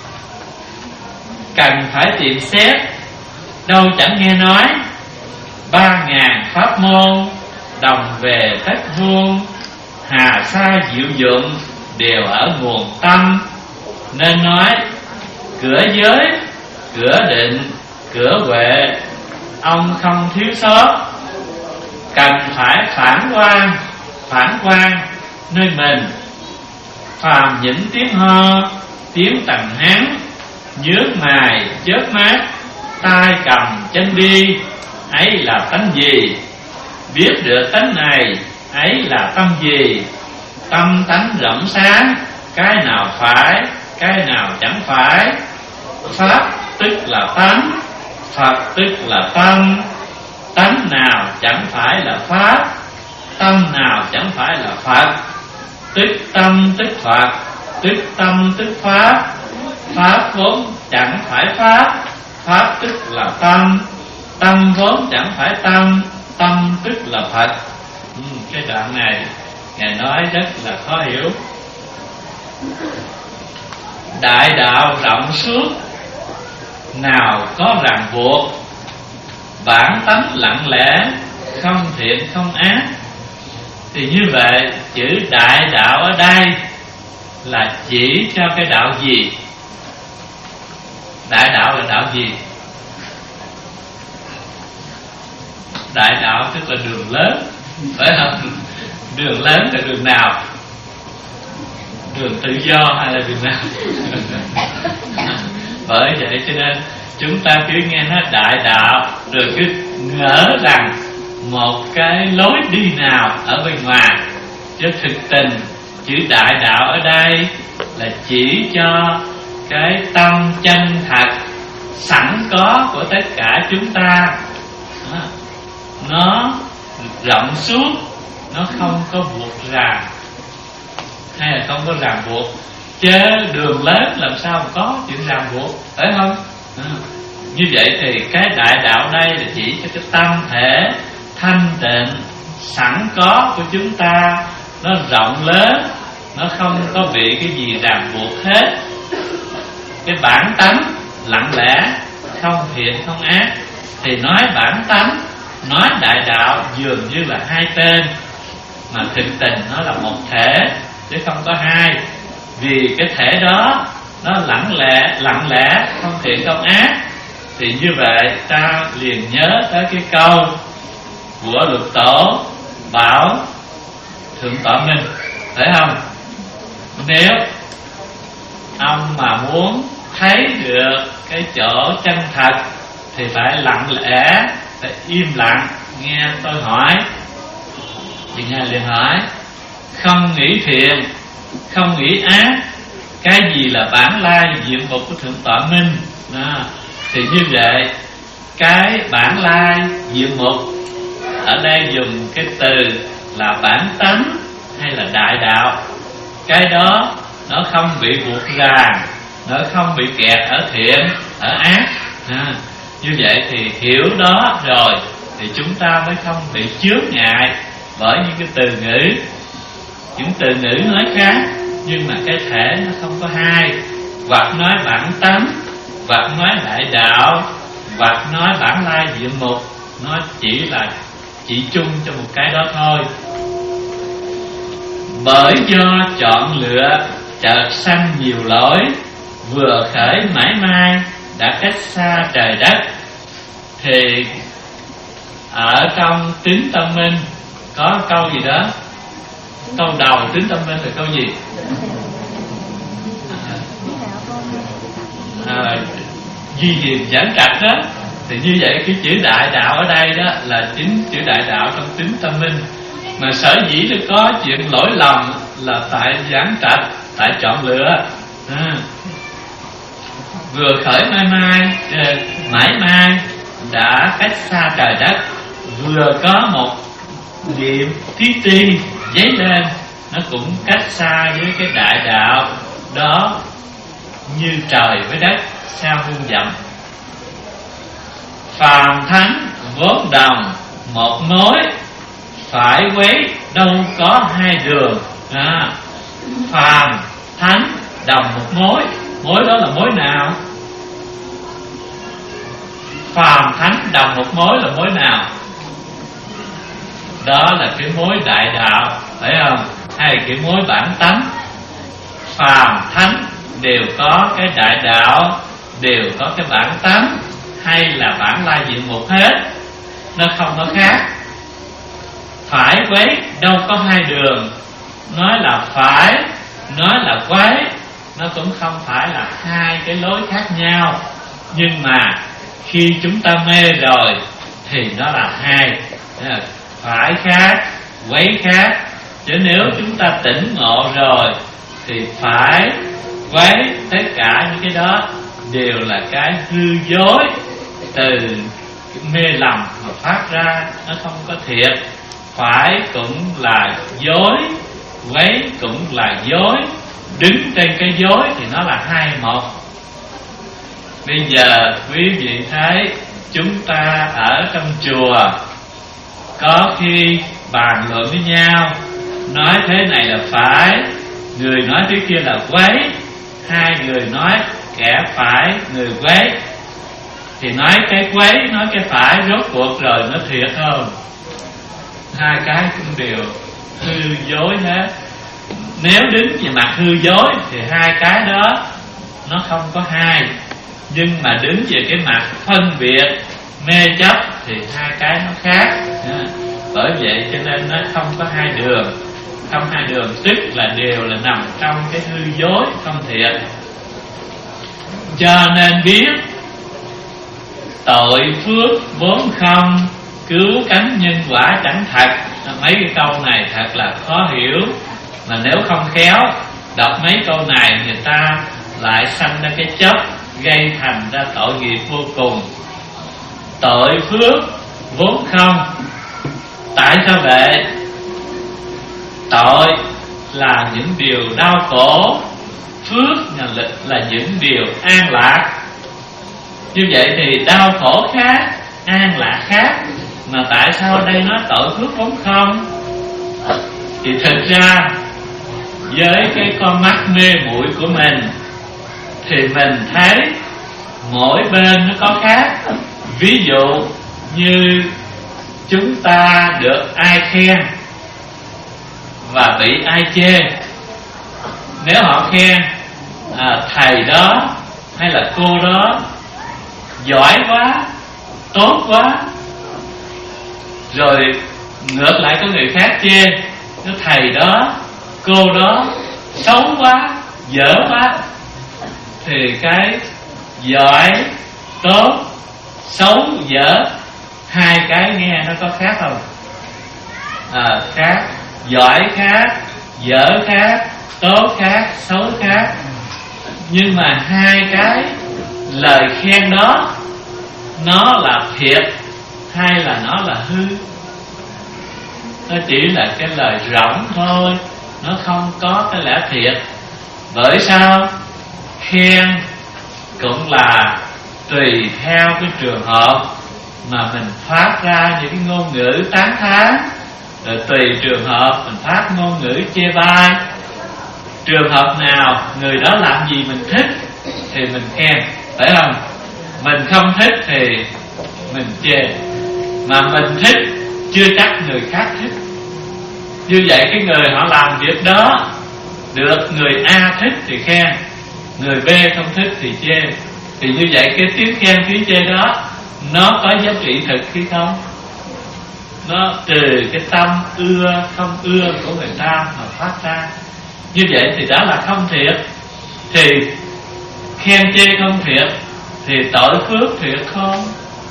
Cần phải tìm xét, đâu chẳng nghe nói, ba ngàn pháp môn đồng về tất vuông, hà sa diệu dụng đều ở nguồn tâm. Nên nói cửa giới, cửa định, cửa huệ, ông không thiếu sót. Cần phải phản quan, phản quan nơi mình. Phàm những tiếng ho, tiếng tầng hán, nhướng mày chớp mắt, tai cầm chân đi, ấy là tánh gì? Biết được tánh này, ấy là tâm gì? Tâm tánh rộng sáng, cái nào phải, cái nào chẳng phải. Pháp tức là tánh, Phật tức là tâm. Tánh nào chẳng phải là Pháp, tâm nào chẳng phải là Phật. Tức tâm tức Phật, tức tâm tức pháp, pháp vốn chẳng phải pháp, pháp tức là tâm, tâm vốn chẳng phải tâm, tâm tức là Phật. ừ, Cái đoạn này Ngài nói rất là khó hiểu. Đại đạo rộng suốt, nào có ràng buộc, bản tánh lặng lẽ, không thiện không ác. Thì như vậy chữ đại đạo ở đây là chỉ cho cái đạo gì? Đại đạo là đạo gì? Đại đạo tức là đường lớn, phải không? Đường lớn là đường nào? Đường tự do hay là đường nào? Bởi vậy cho nên chúng ta cứ nghe nói đại đạo rồi cứ ngỡ rằng một cái lối đi nào ở bên ngoài, chứ thực tình chữ đại đạo ở đây là chỉ cho cái tâm chân thật sẵn có của tất cả chúng ta. Đó. Nó rộng suốt, nó không có buộc ràng, hay là không có ràng buộc. Chứ đường lớn làm sao mà có chuyện ràng buộc, phải không? À, như vậy thì cái đại đạo đây là chỉ cho cái tâm thể thanh tịnh sẵn có của chúng ta, nó rộng lớn, nó không có bị cái gì ràng buộc hết. Cái bản tánh lặng lẽ, không thiện không ác. Thì nói bản tánh, nói đại đạo dường như là hai tên, mà thực tình nó là một thể chứ không có hai. Vì cái thể đó nó lặng lẽ, lặng lẽ không thiện không ác. Thì như vậy ta liền nhớ tới cái câu của Lục Tổ bảo Thượng Tọa Minh, phải không? Nếu ông mà muốn thấy được cái chỗ chân thật thì phải lặng lẽ, phải im lặng nghe tôi hỏi. Thì Ngài liền hỏi: không nghĩ thiện, không nghĩ ác, cái gì là bản lai diện mục của Thượng Tọa Minh? Đó. Thì như vậy cái bản lai diện mục ở đây dùng cái từ là bản tánh hay là đại đạo. Cái đó nó không bị buộc ràng, nó không bị kẹt ở thiện, ở ác. À, như vậy thì hiểu đó rồi thì chúng ta mới không bị chướng ngại bởi những cái từ ngữ. Những từ ngữ nói khác, nhưng mà cái thể nó không có hai. Hoặc nói bản tánh, hoặc nói đại đạo, hoặc nói bản lai diện mục. Nó chỉ là chỉ chung cho một cái đó thôi. Bởi do chọn lựa chợt sanh nhiều lỗi, vừa khởi mãi mai đã cách xa trời đất. Thì ở trong Tín Tâm Minh có câu gì đó, câu đầu Tín Tâm Minh là câu gì? À, à, duy hiền giảng trạch đó. Thì như vậy cái chữ đại đạo ở đây đó là chính chữ đại đạo trong Tín Tâm Minh. Mà sở dĩ nó có chuyện lỗi lầm là tại giảng trạch, tại chọn lựa. À, vừa khởi mai mai mãi mai đã cách xa trời đất. Vừa có một niệm tí ti dấy lên, nó cũng cách xa với cái đại đạo đó như trời với đất sao muôn dặm. Phàm thánh vốn đồng một mối, phải quấy đâu có hai đường. À, phàm thánh đồng một mối. Mối đó là mối nào? Phàm thánh đồng một mối là mối nào? Đó là cái mối đại đạo, phải không? Hay cái mối bản tánh. Phàm thánh đều có cái đại đạo, đều có cái bản tánh, hay là bản lai diện mục hết. Nó không có khác. Phải quấy đâu có hai đường. Nói là phải, nói là quấy, nó cũng không phải là hai cái lối khác nhau. Nhưng mà khi chúng ta mê rồi thì nó là hai. Phải khác, quấy khác. Chứ nếu chúng ta tỉnh ngộ rồi thì phải, quấy, tất cả những cái đó đều là cái hư dối từ mê lầm mà phát ra, nó không có thiệt. Phải cũng là dối, quấy cũng là dối, đứng trên cái dối thì nó là hai một. Bây giờ quý vị thấy chúng ta ở trong chùa có khi bàn luận với nhau, nói thế này là phải, người nói thế kia là quấy, hai người nói kẻ phải người quấy, thì nói cái quấy nói cái phải rốt cuộc rồi nó thiệt không? Hai cái cũng đều hư dối hết. Nếu đứng về mặt hư dối thì hai cái đó nó không có hai, nhưng mà đứng về cái mặt phân biệt mê chấp thì hai cái nó khác. Bởi vậy cho nên nó không có hai đường. Không hai đường tức là đều là nằm trong cái hư dối không thiệt. Cho nên biết tội phước vốn không, cứu cánh nhân quả chẳng thật. Mấy cái câu này thật là khó hiểu, mà nếu không khéo đọc mấy câu này người ta lại sanh ra cái chấp, gây thành ra tội nghiệp vô cùng. Tội phước vốn không. Tại sao vậy? Tội là những điều đau khổ, phước là, là những điều an lạc. Như vậy thì đau khổ khác, an lạc khác. Mà tại sao đây nói tội phước vốn không? Thì thực ra với cái con mắt mê muội của mình thì mình thấy mỗi bên nó có khác. Ví dụ như chúng ta được ai khen và bị ai chê. Nếu họ khen à, thầy đó hay là cô đó giỏi quá, tốt quá, rồi ngược lại có người khác chê, cái thầy đó, cô đó xấu quá, dở quá, thì cái giỏi, tốt, xấu, dở, hai cái nghe nó có khác không? À, khác. Giỏi khác, dở khác, tốt khác, xấu khác. Nhưng mà hai cái lời khen đó nó là thiệt hay là nó là hư? Nó chỉ là cái lời rỗng thôi, nó không có cái lẽ thiệt. Bởi sao? Khen cũng là tùy theo cái trường hợp mà mình phát ra những cái ngôn ngữ tán thán, rồi tùy trường hợp mình phát ngôn ngữ chê bai. Trường hợp nào người đó làm gì mình thích thì mình khen, phải không? Mình không thích thì mình chê. Mà mình thích chưa chắc người khác thích. Như vậy cái người họ làm việc đó được người A thích thì khen, người B không thích thì chê. Thì như vậy cái tiếng khen tiếng chê đó nó có giá trị thực hay không? Nó trừ cái tâm ưa không ưa của người ta mà phát ra. Như vậy thì đã là không thiệt. Thì khen chê không thiệt thì tội phước thiệt không?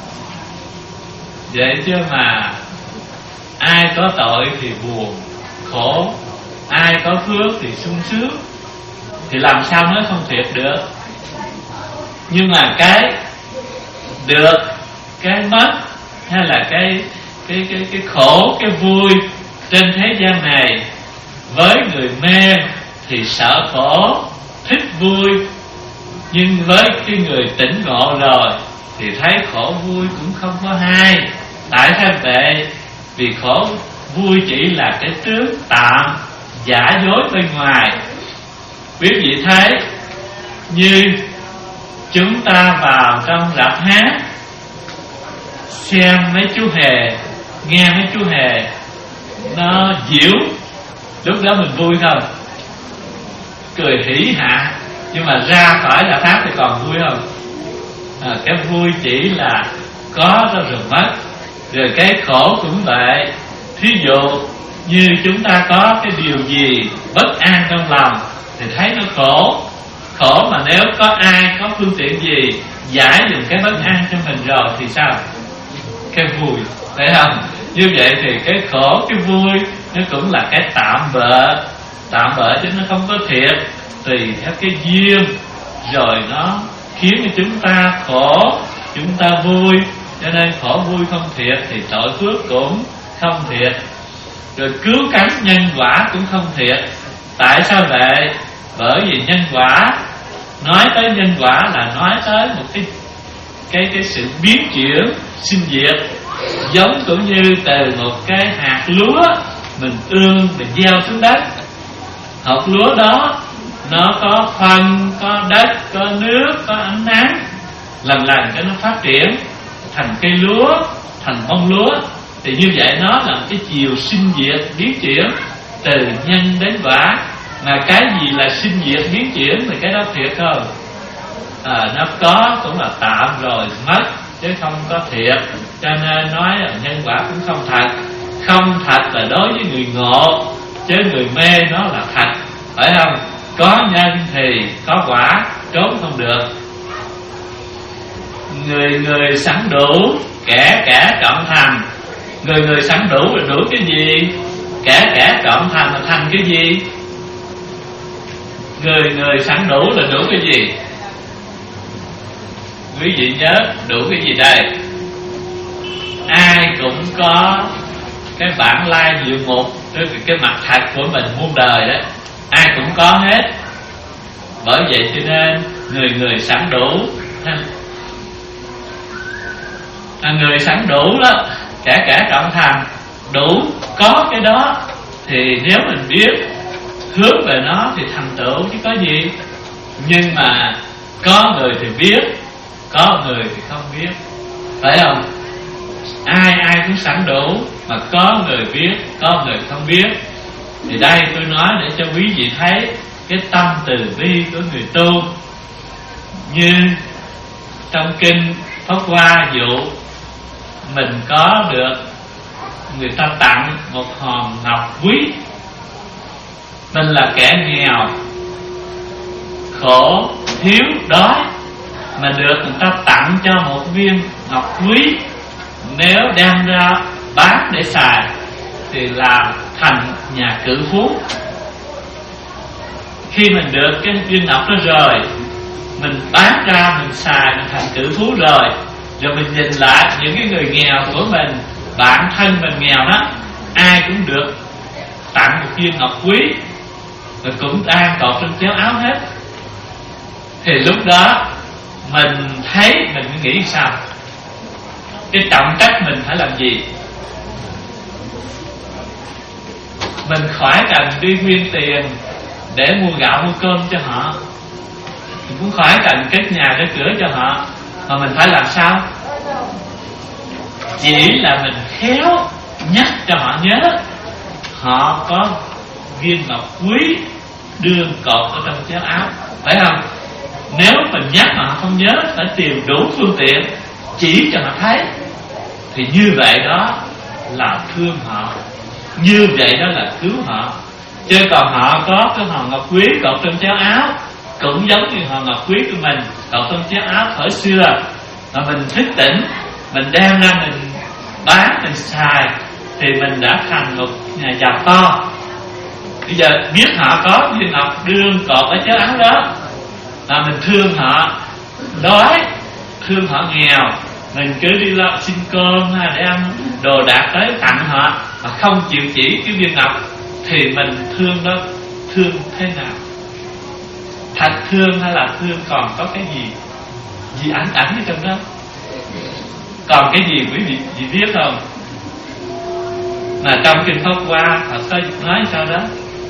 Vậy chứ mà ai có tội thì buồn, khổ, ai có phước thì sung sướng, thì làm sao nói không thiệt được? Nhưng mà cái được, cái mất, hay là cái cái cái cái khổ, cái vui trên thế gian này, với người mê thì sợ khổ, thích vui. Nhưng với cái người tỉnh ngộ rồi thì thấy khổ vui cũng không có hai. Tại sao vậy? Vì khổ vui chỉ là cái tướng tạm, giả dối bên ngoài. Quý vị thấy như chúng ta vào trong rạp hát, xem mấy chú hề, nghe mấy chú hề nó diễu, lúc đó mình vui không? Cười hỉ hạ. Nhưng mà ra khỏi rạp hát thì còn vui không? À, cái vui chỉ là có đó rồi mất. Rồi cái khổ cũng vậy. Thí dụ như chúng ta có cái điều gì bất an trong lòng thì thấy nó khổ. Khổ mà nếu có ai, có phương tiện gì giải dùm cái bất an cho mình rồi thì sao? Cái vui, phải không? Như vậy thì cái khổ, cái vui nó cũng là cái tạm bợ. Tạm bợ chứ nó không có thiệt. Tùy theo cái duyên rồi nó khiến cho chúng ta khổ, chúng ta vui. Cho nên khổ vui không thiệt thì tội phước cũng không thiệt. Rồi cứu cánh nhân quả cũng không thiệt. Tại sao vậy? Bởi vì nhân quả, nói tới nhân quả là nói tới một cái cái cái sự biến chuyển sinh diệt, giống cũng như từ một cái hạt lúa mình ươm, mình gieo xuống đất. Hạt lúa đó nó có phân, có đất, có nước, có ánh nắng, lần lần cho nó phát triển thành cây lúa, thành bông lúa. Thì như vậy nó là cái chiều sinh diệt biến chuyển từ nhân đến quả. Mà cái gì là sinh diệt biến chuyển thì cái đó thiệt không? À, nó có cũng là tạm rồi mất, chứ không có thiệt. Cho nên nói là nhân quả cũng không thật. Không thật là đối với người ngộ, chứ người mê nó là thật, phải không? Có nhân thì có quả, trốn không được. Người người sẵn đủ, kẻ kẻ trọn thành. Người người sẵn đủ là đủ cái gì? Kẻ kẻ trọn thành là thành cái gì? Người người sẵn đủ là đủ cái gì? Quý vị nhớ đủ cái gì đây? Ai cũng có cái bản lai diệu mục, tức là cái mặt thật của mình muôn đời đó, ai cũng có hết. Bởi vậy cho nên người người sẵn đủ. À, người sẵn đủ đó, kẻ kẻ trọn thành. Đủ, có cái đó thì nếu mình biết hướng về nó thì thành tựu chứ có gì. Nhưng mà có người thì biết, có người thì không biết, phải không? Ai ai cũng sẵn đủ, mà có người biết, có người không biết. Thì đây tôi nói để cho quý vị thấy cái tâm từ bi của người tu. Như trong kinh Pháp Hoa dụ, mình có được người ta tặng một hòn ngọc quý. Mình là kẻ nghèo, khổ, thiếu, đói, mà được người ta tặng cho một viên ngọc quý. Nếu đem ra bán để xài thì làm thành nhà cự phú. Khi mình được cái viên ngọc đó rồi, mình bán ra, mình xài, mình thành cự phú rồi. Rồi mình nhìn lại những cái người nghèo của mình, bạn thân mình nghèo đó, ai cũng được tặng một viên ngọc quý, rồi cũng đang cột trên chéo áo hết. Thì lúc đó mình thấy, mình nghĩ sao? Cái trọng trách mình phải làm gì? Mình khỏi cần đi nguyên tiền để mua gạo mua cơm cho họ, mình cũng khỏi cần kết nhà để cửa cho họ. Mà mình phải làm sao? Chỉ là mình khéo nhắc cho họ nhớ họ có viên ngọc quý đương cột ở trong chéo áo, phải không? Nếu mình nhắc mà họ không nhớ, phải tìm đủ phương tiện chỉ cho họ thấy, thì như vậy đó là thương họ, như vậy đó là cứu họ. Chứ còn họ có cái hòn ngọc quý cột trong chéo áo, cũng giống như hòn ngọc quý của mình cột trong chéo áo thời xưa, mà mình thức tỉnh, mình đem ra mình bán, mình xài, thì mình đã thành một nhà giàu to. Bây giờ biết họ có viên ngọc đương cột ở chéo áo đó, mà mình thương họ đói, thương họ nghèo, mình cứ đi lo xin cơm hay để ăn đồ đạc tới tặng họ, mà không chịu chỉ cái viên ngọc, thì mình thương đó thương thế nào? Thật thương hay là thương còn có cái gì gì ảnh ảnh ở trong đó? Còn cái gì quý vị, vị biết không? Mà trong kinh Pháp Hoa họ có nói sao đó,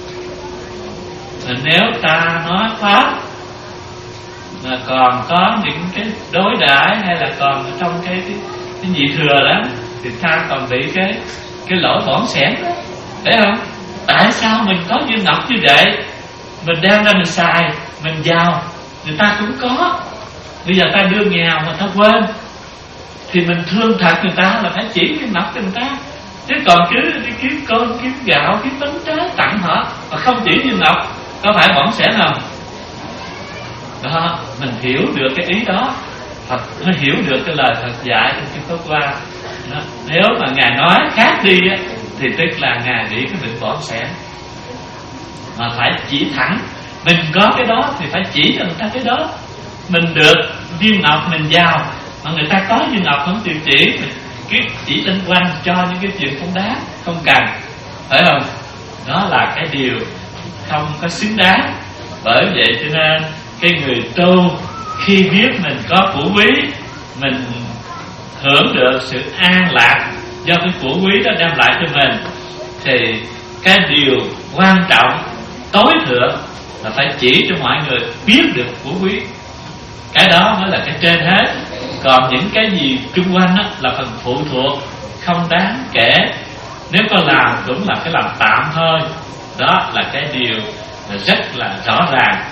là nếu ta nói Pháp mà còn có những cái đối đãi hay là còn trong cái cái, cái nhị thừa đó, thì ta còn bị cái cái lỗi bỏng sẻn đó, phải không? Tại sao mình có viên ngọc như vậy, mình đem ra mình xài, mình giàu, người ta cũng có. Bây giờ ta đưa nghèo mà ta quên, thì mình thương thật người ta là phải chỉ viên ngọc cho người ta. Chứ còn cứ đi kiếm cơm, kiếm gạo, kiếm bánh trái tặng họ mà không chỉ viên ngọc, có phải bỏng sẻn không? Đó, mình hiểu được cái ý đó, Phật nó hiểu được cái lời Phật dạy trong kinh Pháp Hoa. Nếu mà Ngài nói khác đi á, thì tức là Ngài bị cái bệnh bỏng sẻn. Mà phải chỉ thẳng, mình có cái đó thì phải chỉ cho người ta cái đó. Mình được viên ngọc mình giàu, mà người ta có viên ngọc không chịu chỉ, mình cứ chỉ lên quanh cho những cái chuyện không đáng, không cần, phải không? Đó là cái điều không có xứng đáng. Bởi vậy cho nên cái người tu khi biết mình có của quý, mình hưởng được sự an lạc do cái của quý đó đem lại cho mình, thì cái điều quan trọng tối thượng là phải chỉ cho mọi người biết được của quý. Cái đó mới là cái trên hết. Còn những cái gì chung quanh đó là phần phụ thuộc, không đáng kể. Nếu có làm cũng là cái làm tạm thôi. Đó là cái điều rất là rõ ràng.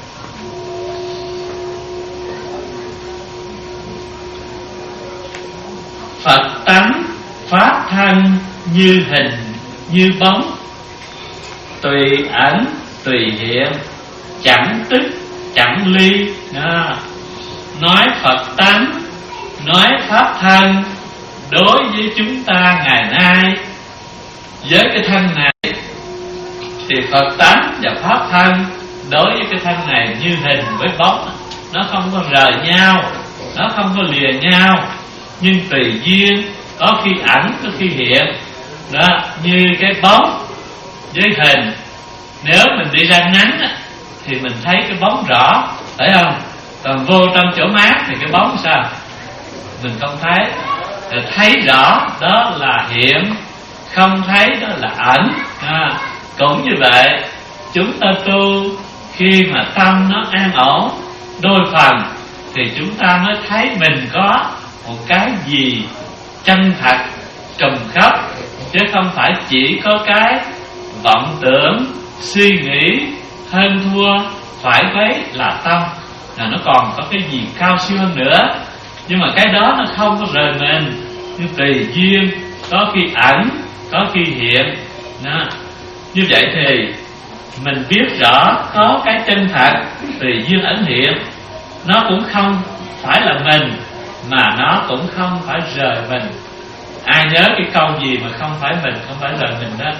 Phật tánh pháp thân như hình như bóng, tùy ẩn tùy hiện, chẳng tức chẳng ly. Đó. Nói Phật tánh, nói pháp thân đối với chúng ta ngày nay. Với cái thân này thì Phật tánh và pháp thân đối với cái thân này như hình với bóng, nó không có rời nhau, nó không có lìa nhau, nhưng tùy duyên, có khi ẩn có khi hiện. Đó, như cái bóng với hình. Nếu mình đi ra nắng thì mình thấy cái bóng rõ, phải không? Còn vô trong chỗ mát thì cái bóng sao? Mình không thấy. Rồi thấy rõ đó là hiện, không thấy đó là ẩn. À, cũng như vậy, chúng ta tu khi mà tâm nó an ổn đôi phần thì chúng ta mới thấy mình có một cái gì chân thật trùng khắp, chứ không phải chỉ có cái vọng tưởng, suy nghĩ hơn thua phải quấy là tâm, là nó còn có cái gì cao siêu hơn nữa. Nhưng mà cái đó nó không có rời mình, nhưng tùy duyên, có khi ẩn, có khi hiện. Đó. Như vậy thì mình biết rõ có cái chân thật tùy duyên ẩn hiện, nó cũng không phải là mình, mà nó cũng không phải rời mình. Ai nhớ cái câu gì mà không phải mình, không phải rời mình đó?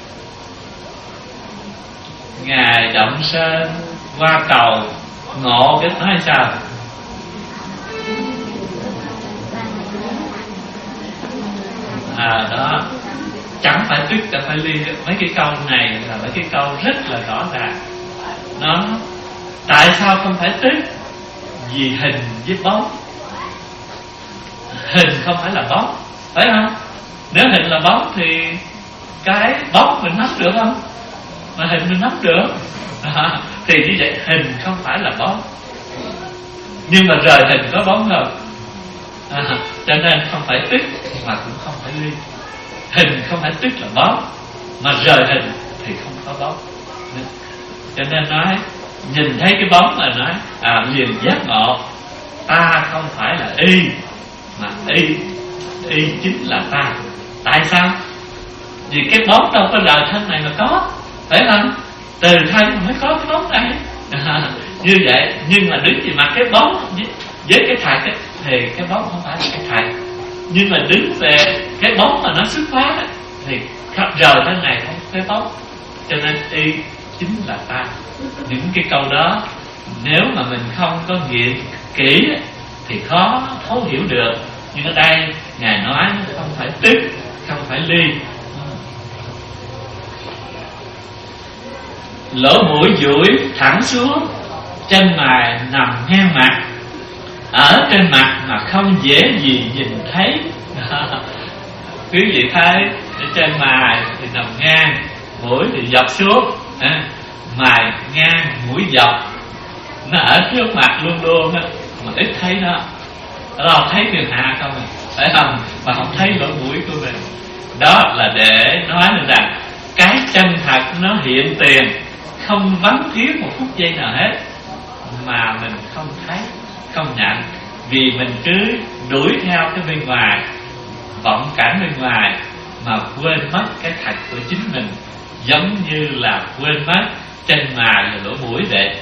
Ngài Động Sơn qua cầu ngộ cái nói sao? À đó, chẳng phải tức chẳng phải ly. Mấy cái câu này là mấy cái câu rất là rõ ràng. Nó tại sao không phải tức? Vì hình với bóng. Hình không phải là bóng, phải không? Nếu hình là bóng thì cái bóng mình nắm được không? Mà hình mình nắm được. À, thì như vậy hình không phải là bóng, nhưng mà rời hình có bóng không? À, cho nên không phải tức mà cũng không phải ly. Hình không phải tức là bóng, mà rời hình thì không có bóng. Cho nên nói nhìn thấy cái bóng là nói à, liền giác ngộ. Ta không phải là y, mà y, y chính là ta. Tại sao? Vì cái bóng đâu có rời thân này mà có, phải không? Từ thân mới có cái bóng này. À, như vậy, nhưng mà đứng về mặt cái bóng với, với cái thật ấy, thì cái bóng không phải là cái thật. Nhưng mà đứng về cái bóng mà nó xuất phát ấy, thì rời thân này không có cái bóng. Cho nên y chính là ta. Những cái câu đó nếu mà mình không có nghiệm kỹ ấy, thì khó thấu hiểu được. Nhưng ở đây Ngài nói không phải tức, không phải ly. Lỗ mũi duỗi thẳng xuống, chân mày nằm ngang mặt. Ở trên mặt mà không dễ gì nhìn thấy. Quý vị thấy chân mày thì nằm ngang, mũi thì dọc xuống. À, mày ngang, mũi dọc, nó ở trước mặt luôn luôn á, mà ít thấy nó. Đó, thấy người hạ không à, phải không? Mà không thấy lỗ mũi của mình. Đó là để nói lên rằng cái chân thật nó hiện tiền, không vắng thiếu một phút giây nào hết, mà mình không thấy, không nhận. Vì mình cứ đuổi theo cái bên ngoài, vọng cảnh bên ngoài, mà quên mất cái thật của chính mình. Giống như là quên mất chân mày và lỗ mũi vậy.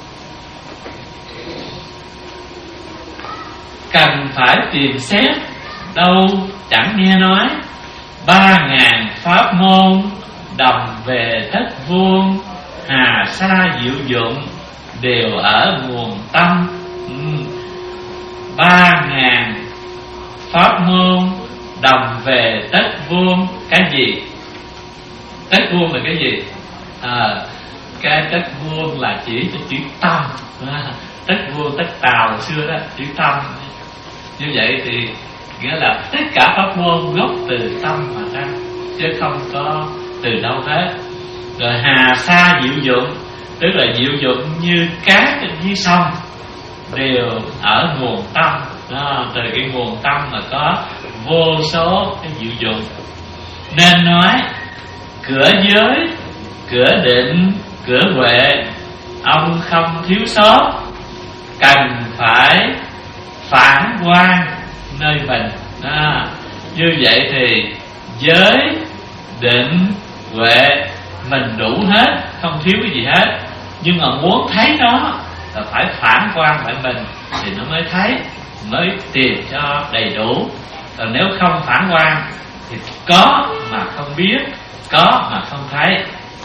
Cần phải tìm xét, đâu chẳng nghe nói. Ba ngàn pháp môn, đồng về tất vuông. Hà sa diệu dụng, đều ở nguồn tâm. Ba ngàn pháp môn, đồng về tất vuông. Cái gì? Tất vuông là cái gì? À, cái tất vuông là chỉ cho chữ tâm. Tất vuông, tất tào hồi xưa đó, chữ tâm. Như vậy thì nghĩa là tất cả pháp môn gốc từ tâm mà ra, chứ không có từ đâu hết. Rồi hà sa diệu dụng, tức là diệu dụng như cát dưới sông, đều ở nguồn tâm đó. Từ cái nguồn tâm mà có vô số cái diệu dụng. Nên nói cửa giới, cửa định, cửa huệ ông không thiếu sót, cần phải phản quan nơi mình đó. Như vậy thì giới, định, huệ mình đủ hết, không thiếu cái gì hết. Nhưng mà muốn thấy nó là phải phản quan lại mình thì nó mới thấy, mới tìm cho đầy đủ. Còn nếu không phản quan thì có mà không biết, có mà không thấy.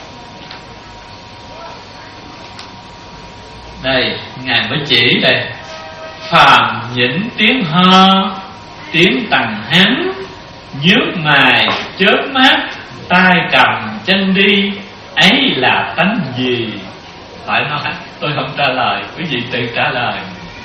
Đây, Ngài mới chỉ đây: phàm nhỉnh tiếng ho, tiếng tầng hắn, nhớt mày chớp mắt, tay cầm chân đi, ấy là tánh gì? Phải nói tôi không trả lời, quý vị tự trả lời.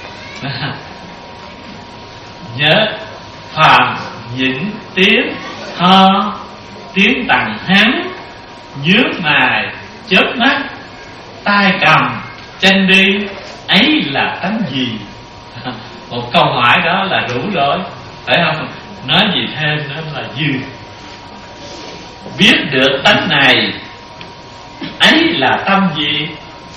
Nhớ phàm nhỉnh tiếng ho, tiếng tầng hắn, nhớt mày chớp mắt, tay cầm chân đi, ấy là tánh gì? Một câu hỏi đó là đủ rồi, phải không? Nói gì thêm nữa là dư. Biết được tánh này, ấy là tâm gì?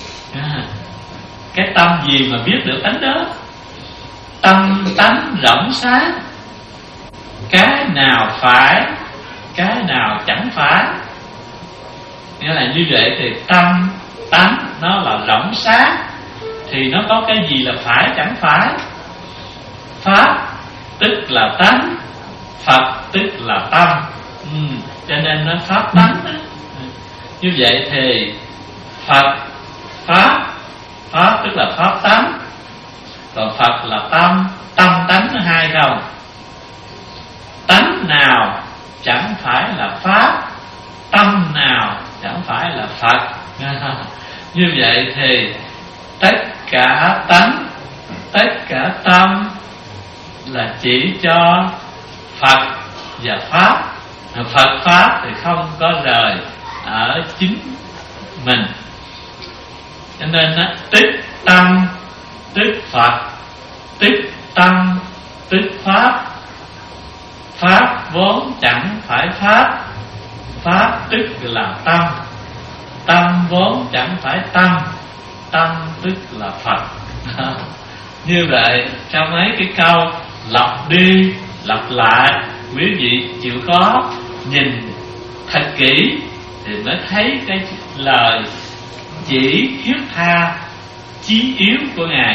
Cái tâm gì mà biết được tánh đó? Tâm tánh rộng sáng, cái nào phải, cái nào chẳng phải. Nghĩa là như vậy thì tâm tánh nó là rộng sáng, thì nó có cái gì là phải chẳng phải. Pháp tức là tánh, Phật tức là tâm. ừ, Cho nên nó pháp tánh đó. Như vậy thì Phật Pháp, Pháp tức là pháp tánh, còn Phật là tâm, tâm tánh nó hai không. Tánh nào chẳng phải là Pháp, tâm nào chẳng phải là Phật. Như vậy thì tất cả tánh, tất cả tâm là chỉ cho Phật và Pháp. Phật Pháp thì không có rời ở chính mình. Cho nên đó, tức tâm tức Phật, tức tâm tức Pháp. Pháp vốn chẳng phải Pháp, Pháp tức là tâm. Tâm vốn chẳng phải tâm, tâm tức là Phật. Như vậy trong mấy cái câu lặp đi lặp lại, quý vị chịu khó nhìn thật kỹ thì mới thấy cái lời chỉ thiết tha chí yếu của Ngài.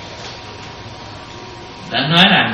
Đã nói rằng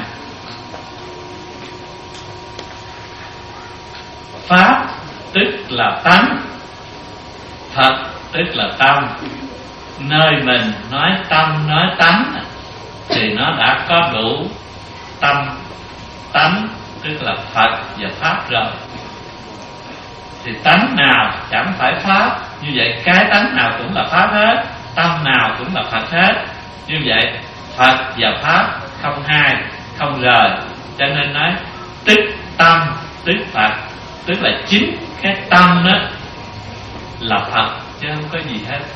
Pháp tức là tánh, Phật tức là tâm. Nơi mình nói tâm, nói tánh thì nó đã có đủ tâm, tánh tức là Phật và Pháp rồi. Thì tánh nào chẳng phải Pháp, như vậy cái tánh nào cũng là Pháp hết, tâm nào cũng là Phật hết. Như vậy Phật và Pháp không hai, không rời. Cho nên nói tức tâm tức Phật, tức là chính cái tâm đó là Phật chứ không có gì hết.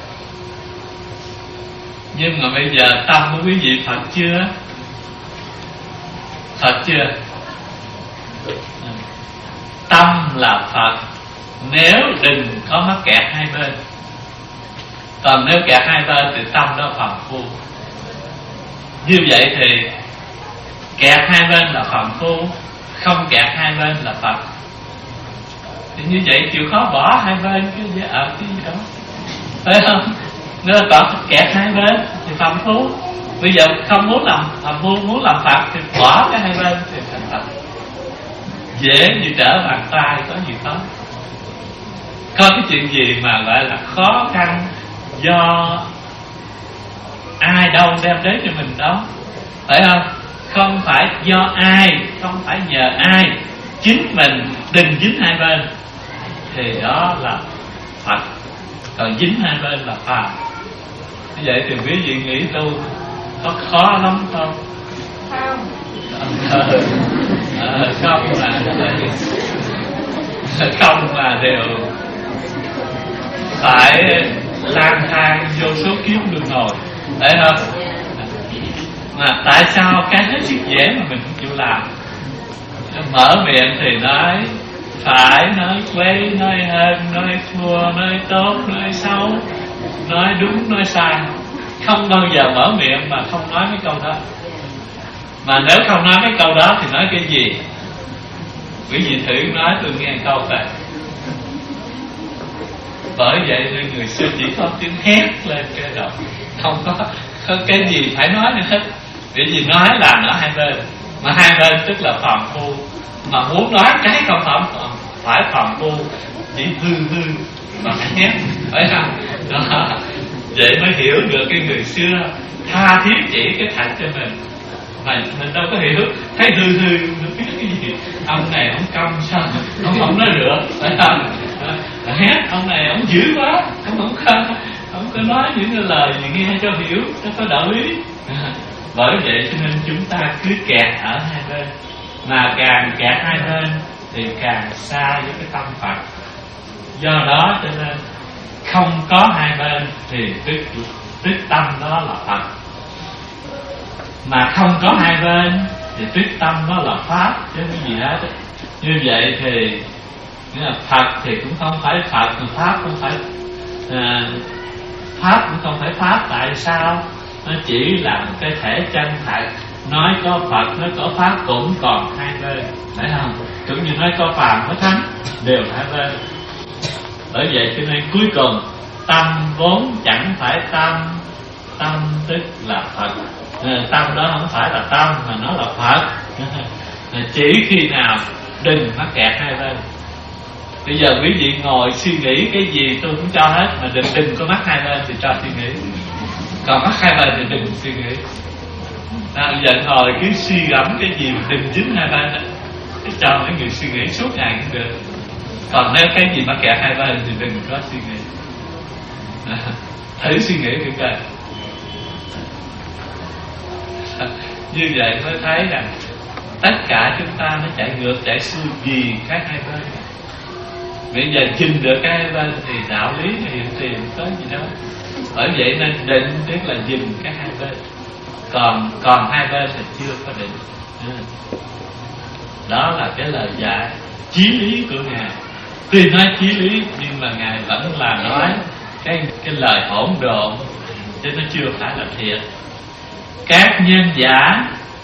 Nhưng mà bây giờ tâm của quý vị Phật chưa? Phật chưa? Tâm là Phật nếu đừng có mắc kẹt hai bên. Còn nếu kẹt hai bên thì tâm đó phàm phu. Như vậy thì kẹt hai bên là phàm phu, không kẹt hai bên là Phật. Thì như vậy chịu khó bỏ hai bên cái gì ở cái gì đó, phải không? Nếu còn kẹt hai bên thì phàm phu. Bây giờ không muốn làm phàm phu, muốn làm Phật thì bỏ cái hai bên thì thành Phật. Dễ như trở bàn tay, có gì khó. Có cái chuyện gì mà gọi là khó khăn do ai đâu đem đến cho mình đâu, phải không? Không phải do ai, không phải nhờ ai, chính mình đừng dính hai bên thì đó là Phật. còn dính hai bên là phàm. Như vậy thì quý vị nghĩ tu có khó lắm không? Không. Ờ, ờ, không mà không mà đều phải lang thang vô số kiếp luân hồi, phải không? Mà tại sao cái hết sức dễ mà mình không chịu làm? Mở miệng thì nói phải, nói quấy, nói hên, nói thua, nói tốt, nói xấu, nói đúng, nói sai. Không bao giờ mở miệng mà không nói mấy câu đó. Mà nếu không nói mấy câu đó thì nói cái gì? Quý vị thử nói tôi nghe câu này. Bởi vậy nên người xưa chỉ có tiếng hét lên cái đầu, không có, không cái gì phải nói nữa hết. Bởi vì nói là nói hai bên, mà hai bên tức là phàm phu. Mà muốn nói cái không phạm phải phàm phu, chỉ hư hư và hét, phải không? Đó. Vậy mới hiểu được cái người xưa tha thiết chỉ cái thật cho mình. Mà mình đâu có hiểu, thấy hư hư nó biết cái gì. Ông này ông câm sao ông không nói được, phải không? Hét ông này ông dữ quá, ông không không ông có nói những cái lời gì nghe cho hiểu, nó có đạo lý. Bởi vậy cho nên chúng ta cứ kẹt ở hai bên, mà càng kẹt hai bên thì càng xa với cái tâm Phật. Do đó cho nên không có hai bên thì tức tức tâm đó là Phật, mà không có hai bên thì tức tâm đó là Pháp, chứ cái gì hết. Như vậy thì nghĩa là Phật thì cũng không phải Phật, mà Pháp cũng phải à, Pháp cũng không phải Pháp. Tại sao? Nó chỉ là một cái thể chân thật. Nói có Phật, nói có Pháp cũng còn hai bên, phải không? Cũng như nói có phàm có thánh đều hai bên. Bởi vậy cho nên cuối cùng tâm vốn chẳng phải tâm, tâm tức là Phật. Tâm đó không phải là tâm mà nó là Phật. Chỉ khi nào đừng mắc kẹt hai bên. Bây giờ quý vị ngồi suy nghĩ cái gì tôi cũng cho hết, mà đừng đừng có mắc hai bên thì cho suy nghĩ. Còn mắc hai bên thì đừng suy nghĩ. À, giờ ngồi cứ suy gẫm cái gì đừng dính hai bên đó, thì cho mấy người suy nghĩ suốt ngày cũng được. Còn nếu cái gì mắc kẹt hai bên thì đừng có suy nghĩ. À, thử suy nghĩ thử coi. Như vậy mới thấy rằng tất cả chúng ta nó chạy ngược chạy xuôi vì cái hai bên. Bây giờ chinh được cái hai bên thì đạo lý thì hiện tiền có gì đâu. Bởi vậy nên định tức là dừng cái hai bên, còn còn hai bên thì chưa có định. Đó là cái lời dạy chí lý của ngài. Tuy nói chí lý nhưng mà ngài vẫn là nói cái cái lời hỗn độn, chứ nó chưa phải là thiệt. Các nhân giả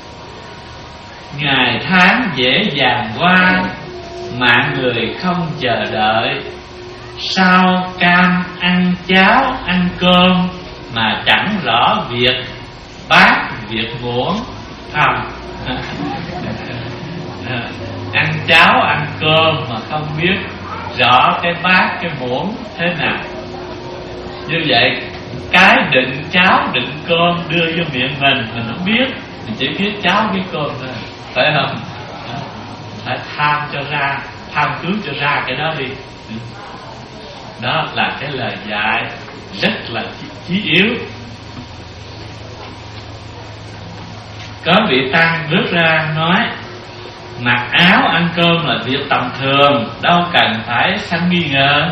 ngày tháng dễ dàng qua, mạng người không chờ đợi. Sao cam ăn cháo ăn cơm mà chẳng rõ việc bát việc muỗng thầm. Ăn cháo ăn cơm mà không biết rõ cái bát cái muỗng thế nào. Như vậy cái đựng cháo đựng cơm đưa vô miệng mình mình không biết, mình chỉ biết cháo với cơm thôi, phải không? Phải tham cho ra, tham cứu cho ra cái đó đi. Đó là cái lời dạy rất là chí yếu. Có vị tăng bước ra nói mặc áo ăn cơm là việc tầm thường, đâu cần phải sanh nghi ngờ.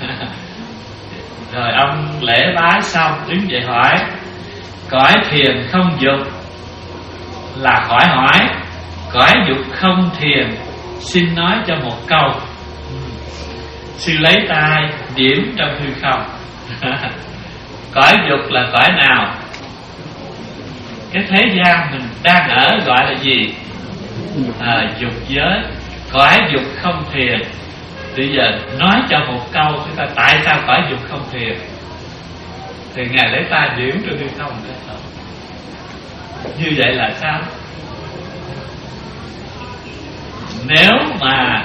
Rồi ông lễ bái xong đứng dậy hỏi cõi thiền không dục là khỏi hỏi, cõi dục không thiền xin nói cho một câu. Sư lấy tay điểm trong hư không. Cõi dục là cõi nào? Cái thế gian mình đang ở gọi là gì? À, dục giới. Cõi dục không thiền. Bây giờ nói cho một câu chúng ta tại sao cõi dục không thiền, thì ngài lấy tay điểm trong hư không. Như vậy là sao? Nếu mà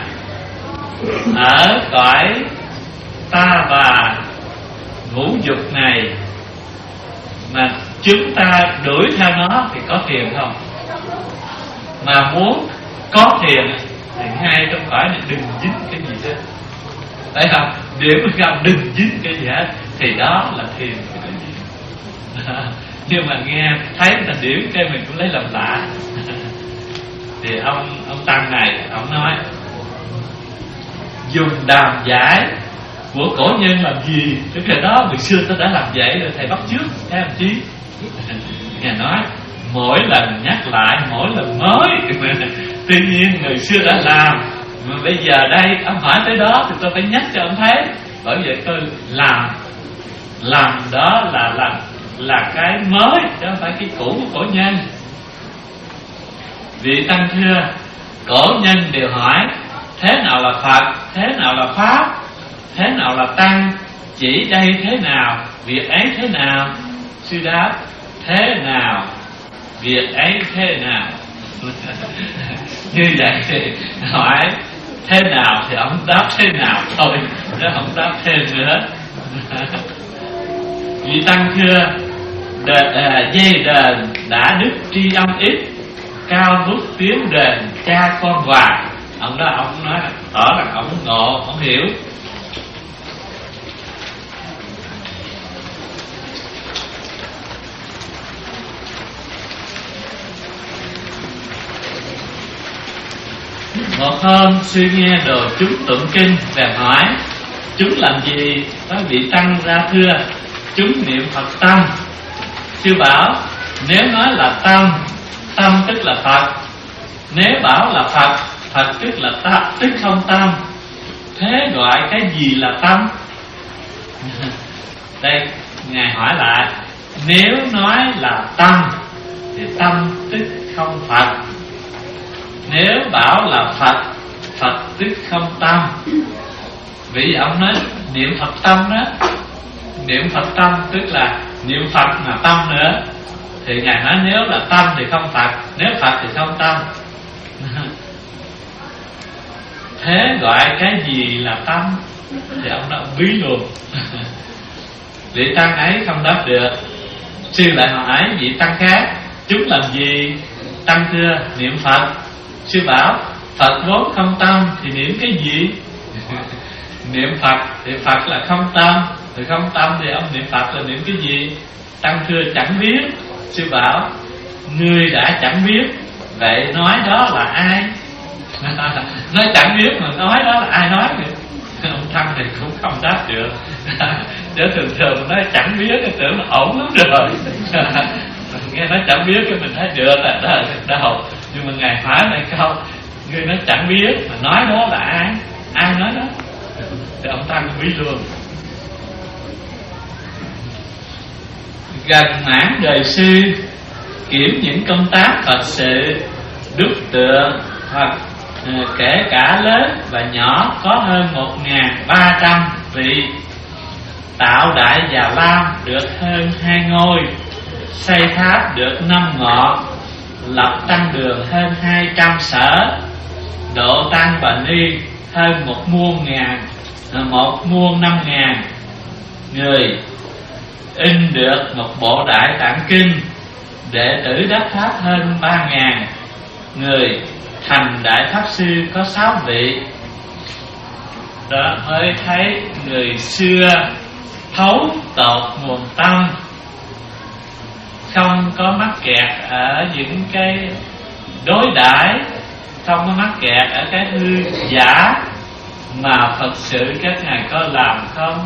ở cõi ta bà ngũ dục này mà chúng ta đuổi theo nó thì có thiền không? Mà muốn có thiền thì ngay trong cõi này đừng dính cái gì hết, phải không? Điểm không đừng dính cái gì hết thì đó là thiền. Nhưng mà nghe thấy người ta điểm cái mình cũng lấy làm lạ. Thì ông ông tăng này ông nói dùng đàm giải của cổ nhân làm gì? Tức là đó người xưa ta đã làm vậy rồi, thầy bắt chước các anh chí. Ngài nói mỗi lần nhắc lại mỗi lần mới. Tuy nhiên người xưa đã làm, mà bây giờ đây ông hỏi tới đó thì tôi phải nhắc cho ông thấy. Bởi vậy tôi làm làm đó là làm là cái mới, chứ không phải cái cũ của cổ nhân. Vị tăng thưa, cổ nhân đều hỏi thế nào là Phật, thế nào là Pháp, thế nào là Tăng, chỉ đây thế nào, việc ấy thế nào? Sư đáp thế nào, việc ấy thế nào. Như vậy thì hỏi thế nào thì ông đáp thế nào thôi, chứ không đáp thêm nữa. Vị tăng thưa, đền, à, dây đền đã đứt tri âm ít, cao vút tiếng đền cha con hòa. Ông đó ông nói tỏ là ông ngộ, ông hiểu. Một hôm sư nghe đồ chúng tụng kinh và hỏi chúng làm gì? Có vị tăng ra thưa chúng niệm Phật tâm. Sư bảo nếu nói là tâm, tâm tức là Phật. Nếu bảo là Phật, Phật tức là tâm, tức không tâm. Thế gọi cái gì là tâm? Đây ngài hỏi lại, nếu nói là tâm thì tâm tức không Phật. Nếu bảo là Phật, Phật tức không tâm. Vì ông nói niệm Phật tâm đó, niệm Phật tâm tức là niệm Phật mà tâm nữa. Thì ngài nói nếu là tâm thì không Phật, nếu Phật thì không tâm. Thế gọi cái gì là tâm? Thì ông nói bí luôn. Vị tăng ấy không đáp được. Sư lại hỏi vị tăng khác chúng làm gì? Tăng thưa niệm Phật. Sư bảo Phật vốn không tâm thì niệm cái gì? Niệm Phật thì Phật là không tâm, thì không tâm thì ông niệm Phật là niệm cái gì? Tăng thưa chẳng biết. Sư bảo ngươi đã chẳng biết, vậy nói đó là ai? Nói chẳng biết mà nói đó là ai nói vậy? Ông Thăng thì cũng không đáp được. Chứ thường thường nói chẳng biết cái tưởng là ổn lắm rồi. Nghe nói chẳng biết cái mình thấy được là đó là đầu. Nhưng mà ngài hỏi lại câu ngươi nói chẳng biết mà nói đó là ai? Ai nói đó? Thì ông Thăng biết luôn. Gần mãn đời sư, kiểm những công tác Phật sự, đúc tượng Phật kể cả lớn và nhỏ có hơn một nghìn ba trăm vị, tạo Đại Già Lam được hơn hai ngôi, xây tháp được năm ngọn, lập tăng đường hơn hai trăm sở, độ tăng Bà Ni hơn một muôn ngàn, một muôn năm ngàn người, in được một bộ Đại Tạng Kinh, đệ tử đắc pháp hơn ba ngàn người, thành Đại Pháp Sư có sáu vị. Đó mới thấy người xưa thấu tột nguồn tâm, không có mắc kẹt ở những cái đối đãi, không có mắc kẹt ở cái hư giả, mà Phật sự các ngài có làm không?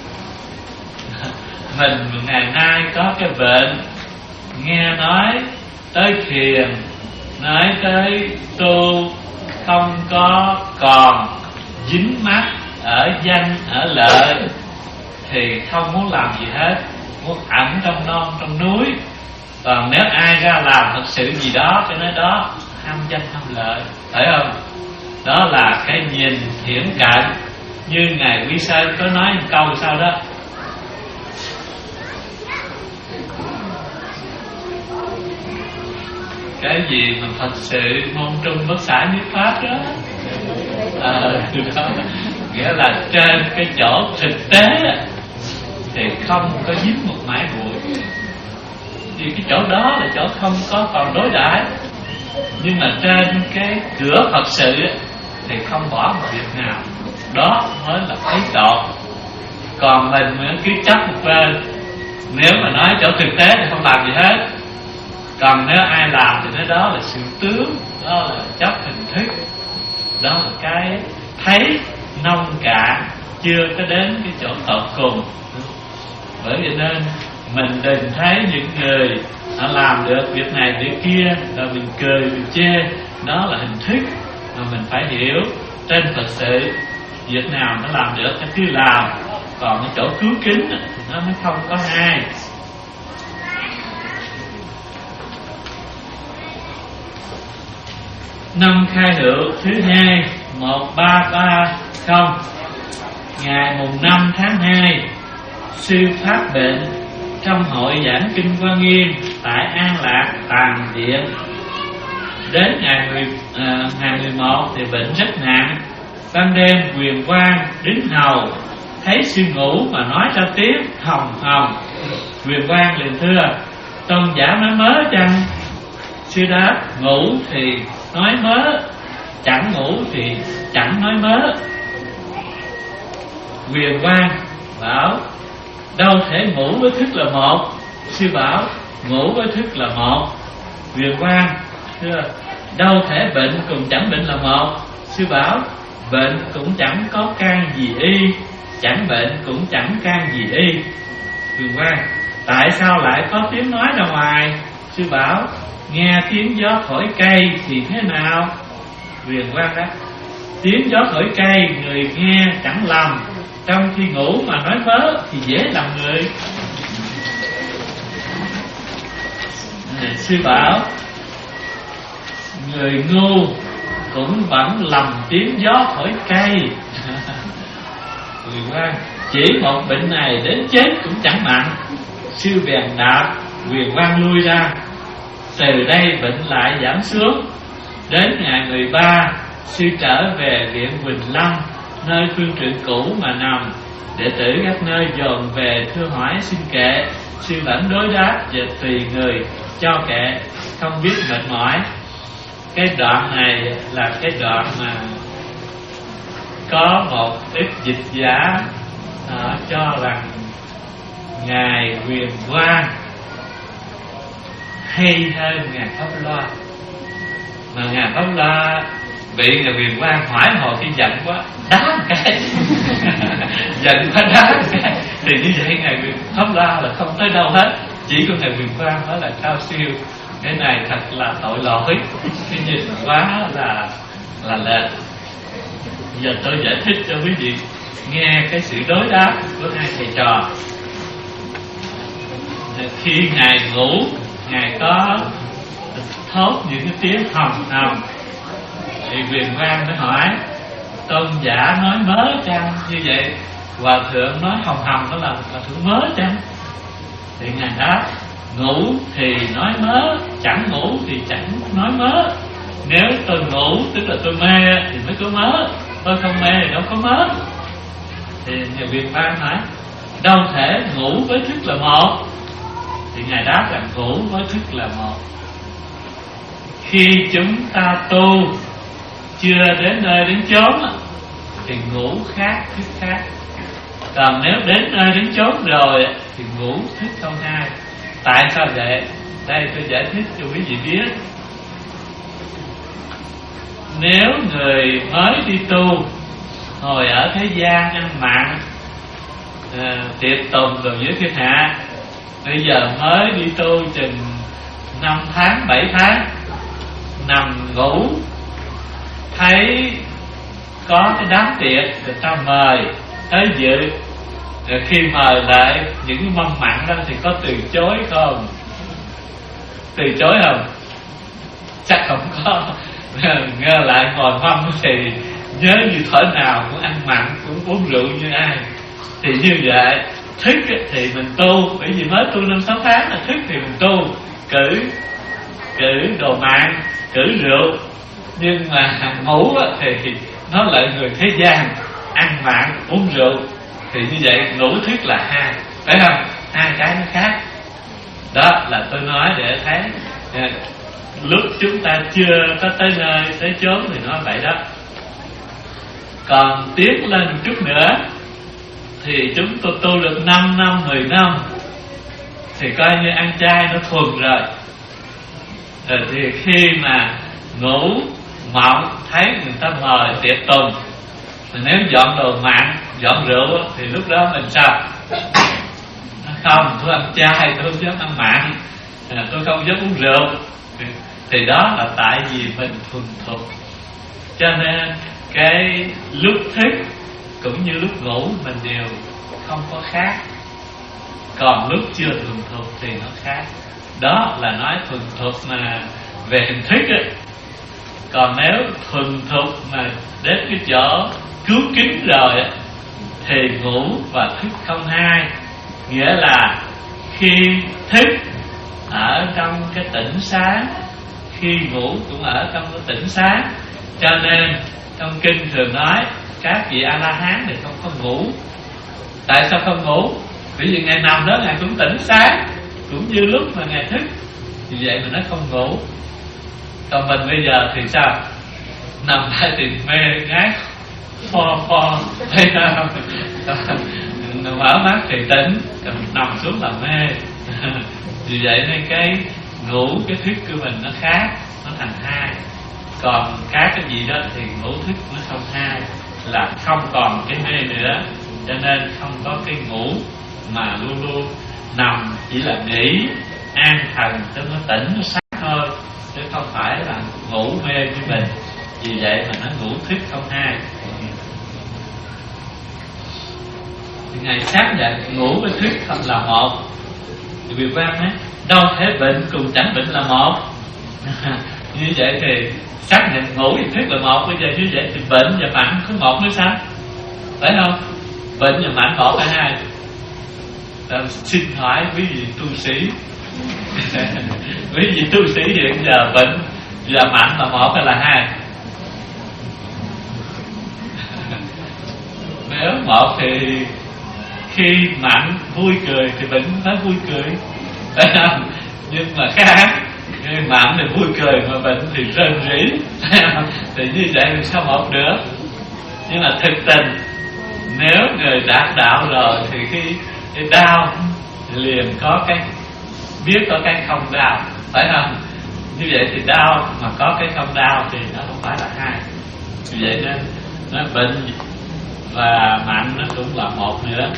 Mình ngày nay có cái bệnh nghe nói tới thiền, nói tới tu, không có còn dính mắc ở danh ở lợi, thì không muốn làm gì hết, muốn ẩn trong non trong núi. Còn nếu ai ra làm thật sự gì đó, cái nói đó ham danh ham lợi, phải không? Đó là cái nhìn hiển cận. Như ngài Quý Sơn có nói một câu sau đó: cái gì mà thật sự môn trung bất xả nhất pháp đó, à, đó nghĩa là trên cái chỗ thực tế thì không có dính một mãi bụi, vì cái chỗ đó là chỗ không có còn đối đãi. Nhưng mà trên cái cửa Phật sự thì không bỏ một việc nào, đó mới là thấy tột. Còn mình cứ chấp một bên. Nếu mà nói chỗ thực tế thì không làm gì hết. Còn nếu ai làm thì nói đó là sự tướng, đó là chấp hình thức, đó là cái thấy nông cạn, chưa có đến cái chỗ tột cùng. Bởi vậy nên mình đừng thấy những người họ làm được việc này việc kia rồi mình cười mình chê, đó là hình thức. Mà mình phải hiểu trên thật sự việc nào nó làm được nó cứ làm, còn cái chỗ cứu kính thì nó mới không có ai. Năm khai hữu thứ hai một ba ba không, ngày mùng năm tháng hai, sư phát bệnh trong hội giảng kinh Quan Nghiêm tại An Lạc Tàng Điện. Đến ngày mười, à, ngày mười một thì bệnh rất nặng. Ban đêm Quyền Quang đứng hầu, thấy sư ngủ mà nói ra tiếng hồng hồng. Quyền Quang liền thưa: tôn giả nói mớ chăng? Sư đáp: ngủ thì nói mớ, chẳng ngủ thì chẳng nói mớ. Quyền Quang bảo: đâu thể ngủ với thức là một. Sư bảo: ngủ với thức là một. Quyền Quang thưa: đâu thể bệnh cùng chẳng bệnh là một. Sư bảo: bệnh cũng chẳng có can gì y, chẳng bệnh cũng chẳng can gì y. Quyền Quang: tại sao lại có tiếng nói ra ngoài? Sư bảo: nghe tiếng gió thổi cây thì thế nào? Quyền Quang đáp: tiếng gió thổi cây người nghe chẳng lầm, trong khi ngủ mà nói mớ thì dễ làm người. Sư bảo: người ngu cũng vẫn lầm tiếng gió thổi cây. Quyền Quang: chỉ một bệnh này đến chết cũng chẳng nặng. Sư bèn đạp Quyền Quang lui ra. Từ đây bệnh lại giảm xuống. Đến ngày mười ba, sư trở về viện Quỳnh Lâm, nơi phương trượng cũ mà nằm. Đệ tử các nơi dồn về thưa hỏi xin kệ. Sư vẫn đối đáp và tùy người cho kệ, không biết mệt mỏi. Cái đoạn này là cái đoạn mà có một ít dịch giả à, cho rằng Ngài Quyền Quang hay hơn Ngài Pháp Loa. Mà Ngài Pháp Loa bị Ngài Quyền Quang hỏi hồi khi giận quá đá một cái giận quá đá một cái, thì như vậy Ngài Quyền Pháp Loa là không tới đâu hết, chỉ có Ngài Quyền Quang đó là cao siêu. Cái này thật là tội lỗi, cái nhìn quá là là lệch. Giờ tôi giải thích cho quý vị nghe cái sự đối đáp của hai thầy trò. Khi Ngài ngủ, Ngài có thốt những cái tiếng hồng hồng, thì Quyền Quang mới hỏi: tôn giả nói mớ chăng? Như vậy hòa thượng nói hồng hồng đó là hòa thượng mớ chăng? Thì Ngài đáp: ngủ thì nói mớ, chẳng ngủ thì chẳng nói mớ. Nếu tôi ngủ tức là tôi mê thì mới có mớ, tôi không mê thì đâu có mớ. Thì Ngài Quyền Quang hỏi: đâu thể ngủ với thức là một? Thì Ngài đáp rằng ngủ với thức là một. Khi chúng ta tu chưa đến nơi đến chốn thì ngủ khác thức khác. Còn nếu đến nơi đến chốn rồi thì ngủ thức không hai. Tại sao vậy? Đây tôi giải thích cho quý vị biết. Nếu người mới đi tu, hồi ở thế gian ăn mặn à, tiệc tùng rồi với thiên hạ, bây giờ mới đi tu chừng năm tháng bảy tháng, nằm ngủ thấy có cái đám tiệc người ta mời tới dự, rồi khi mời lại những cái mâm mặn đó thì có từ chối không? Từ chối không? Chắc không có. Nghe lại ngồi mâm thì nhớ như thở nào cũng ăn mặn, cũng uống rượu như ai. Thì như vậy, thức thì mình tu, bởi vì mới tu năm sáu tháng là thức thì mình tu, cử cử đồ mặn, cử rượu. Nhưng mà ngủ thì nó lại người thế gian, ăn mặn, uống rượu. Thì như vậy ngủ thức là hai, phải không? Hai cái nó khác. Đó là tôi nói để thấy à, lúc chúng ta chưa có tới nơi tới chốn thì nói vậy đó. Còn tiến lên một chút nữa thì chúng tôi tu được năm năm, mười năm thì coi như ăn chay nó thuần rồi. Rồi thì khi mà ngủ mộng thấy người ta mời tiệc tùng, thì nếu dọn đồ mặn, dọn rượu thì lúc đó mình sao? Không, tôi ăn chay, tôi không dám ăn mặn, tôi không dám uống rượu. Thì, thì đó là tại vì mình thuần thục. Cho nên cái lúc thức cũng như lúc ngủ mình đều không có khác. Còn lúc chưa thuần thục thì nó khác. Đó là nói thuần thục mà về hình thức ấy. Còn nếu thuần thục mà đến cái chỗ cứu kính rồi ấy, thì ngủ và thức không hai. Nghĩa là khi thức ở trong cái tỉnh sáng, khi ngủ cũng ở trong cái tỉnh sáng. Cho nên trong kinh thường nói các vị A-la-hán thì không có ngủ. Tại sao không ngủ? Bởi vì ngày nằm đó Ngài cũng tỉnh sáng, cũng như lúc mà Ngài thức. Vì vậy mà nó không ngủ. Còn mình bây giờ thì sao? Nằm lại thì mê ngái pho pho, thấy không? Mở mắt thì tỉnh, còn nằm xuống là mê. Vì vậy nên cái ngủ, cái thức của mình nó khác, nó thành hai. Còn các cái gì đó thì ngủ thức nó không hai, là không còn cái mê nữa. Cho nên không có cái ngủ, mà luôn luôn nằm chỉ là nghỉ, an thần cho nó tỉnh, nó sáng thôi, chứ không phải là ngủ mê như mình. Vì vậy mà nó ngủ thức không hai. Ngài xác nhận ngủ với thức không là một. Thì Việt Văn nói đâu thể bệnh cùng chẳng bệnh là một. Như vậy thì xác nhận ngủ với thức là một. Bây giờ như vậy thì bệnh và mạnh có một nữa sao? Phải không? Bệnh và mạnh một hay hai? Rồi, xin hỏi quý vị tu sĩ quý vị tu sĩ hiện giờ bệnh và mạnh là một hay là hai? Nếu một thì khi mạnh vui cười thì bệnh nói vui cười, phải không? Nhưng mà khác, mạnh thì vui cười mà bệnh thì rên rỉ, thì như vậy thì sao một được? Nhưng mà thực tình nếu người đạt đạo rồi thì khi cái đau liền có cái biết có cái không đau, phải không? Như vậy thì đau mà có cái không đau thì nó không phải là hai. Vì vậy nên nó bệnh và mạnh nó cũng là một nữa.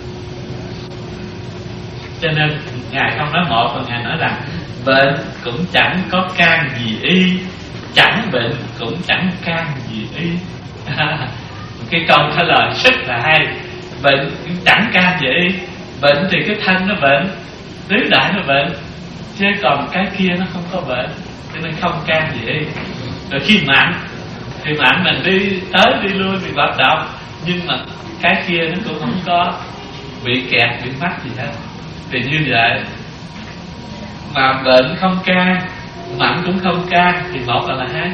Cho nên Ngài không nói một, mà Ngài nói rằng bệnh cũng chẳng có can gì y, chẳng bệnh cũng chẳng can gì y. Cái câu trả lời rất là hay. Bệnh cũng chẳng can gì y. Bệnh thì cái thân nó bệnh, tứ đại nó bệnh, chứ còn cái kia nó không có bệnh, cho nên không can gì y. Rồi khi mạnh thì mạnh mình đi tới đi lui thì hoạt động, nhưng mà cái kia nó cũng không có bị kẹt, bị mắc gì hết. Thì như vậy mà bệnh không can, mạnh cũng không can, thì một là, là hai.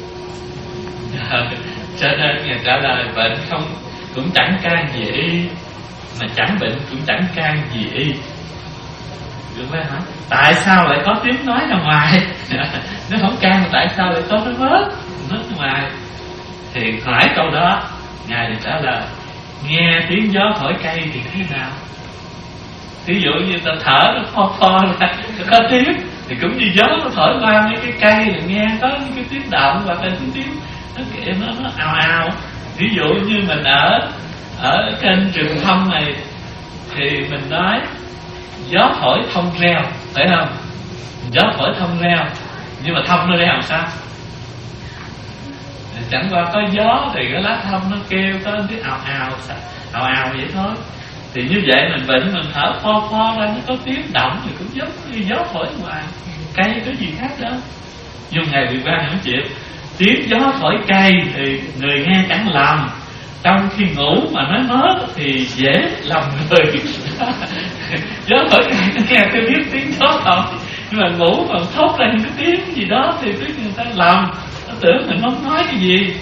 Cho nên Ngài trả lời bệnh không cũng chẳng can gì y, mà chẳng bệnh cũng chẳng can gì y. Được không hả? Tại sao lại có tiếng nói ra ngoài? Nếu không can tại sao lại có nó bớt nói ra ngoài? Thì hỏi câu đó, Ngài thì trả lời nghe tiếng gió thổi cây thì thế nào? Ví dụ như ta thở nó pho pho ra, nó có tiếng, thì cũng như gió nó thổi qua mấy cái cây thì nghe có những cái tiếng động, hoặc là những tiếng nó kìa, nó, nó ào ào. Ví dụ như mình ở ở kênh truyền thông này thì mình nói gió thổi thông reo, phải không? Gió thổi thông reo, nhưng mà thông nó reo làm sao? Chẳng qua có gió thì cái lá thông nó kêu có tiếng ào ào ào ào vậy thôi. Thì như vậy mình bệnh mình thở pho pho ra, nó có tiếng động thì cũng giống như gió thổi ngoài cây, có gì khác đâu. Dùng Ngài Việt Văn nói chuyện tiếng gió thổi cây thì người nghe chẳng lầm, trong khi ngủ mà nói mớ thì dễ lầm người. Gió thổi cây nó nghe tôi biết tiếng gió thổi, nhưng mà ngủ mà thốt ra những cái tiếng gì đó thì tiếng người ta lầm, nó tưởng mình không nói cái gì.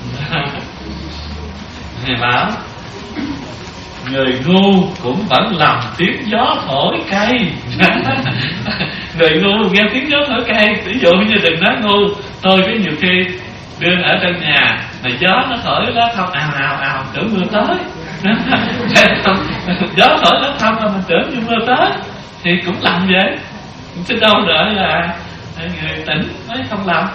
Ngài bảo người ngu cũng vẫn lầm tiếng gió thổi cây. Người ngu nghe tiếng gió thổi cây. Ví dụ như đừng nói ngu, tôi có nhiều khi đương ở trong nhà mà gió nó thổi lá thông ào ào ào, tưởng mưa tới. Gió thổi nó thăm mà mình tưởng như mưa tới thì cũng làm vậy, chứ đâu đợi là người tỉnh mới không làm.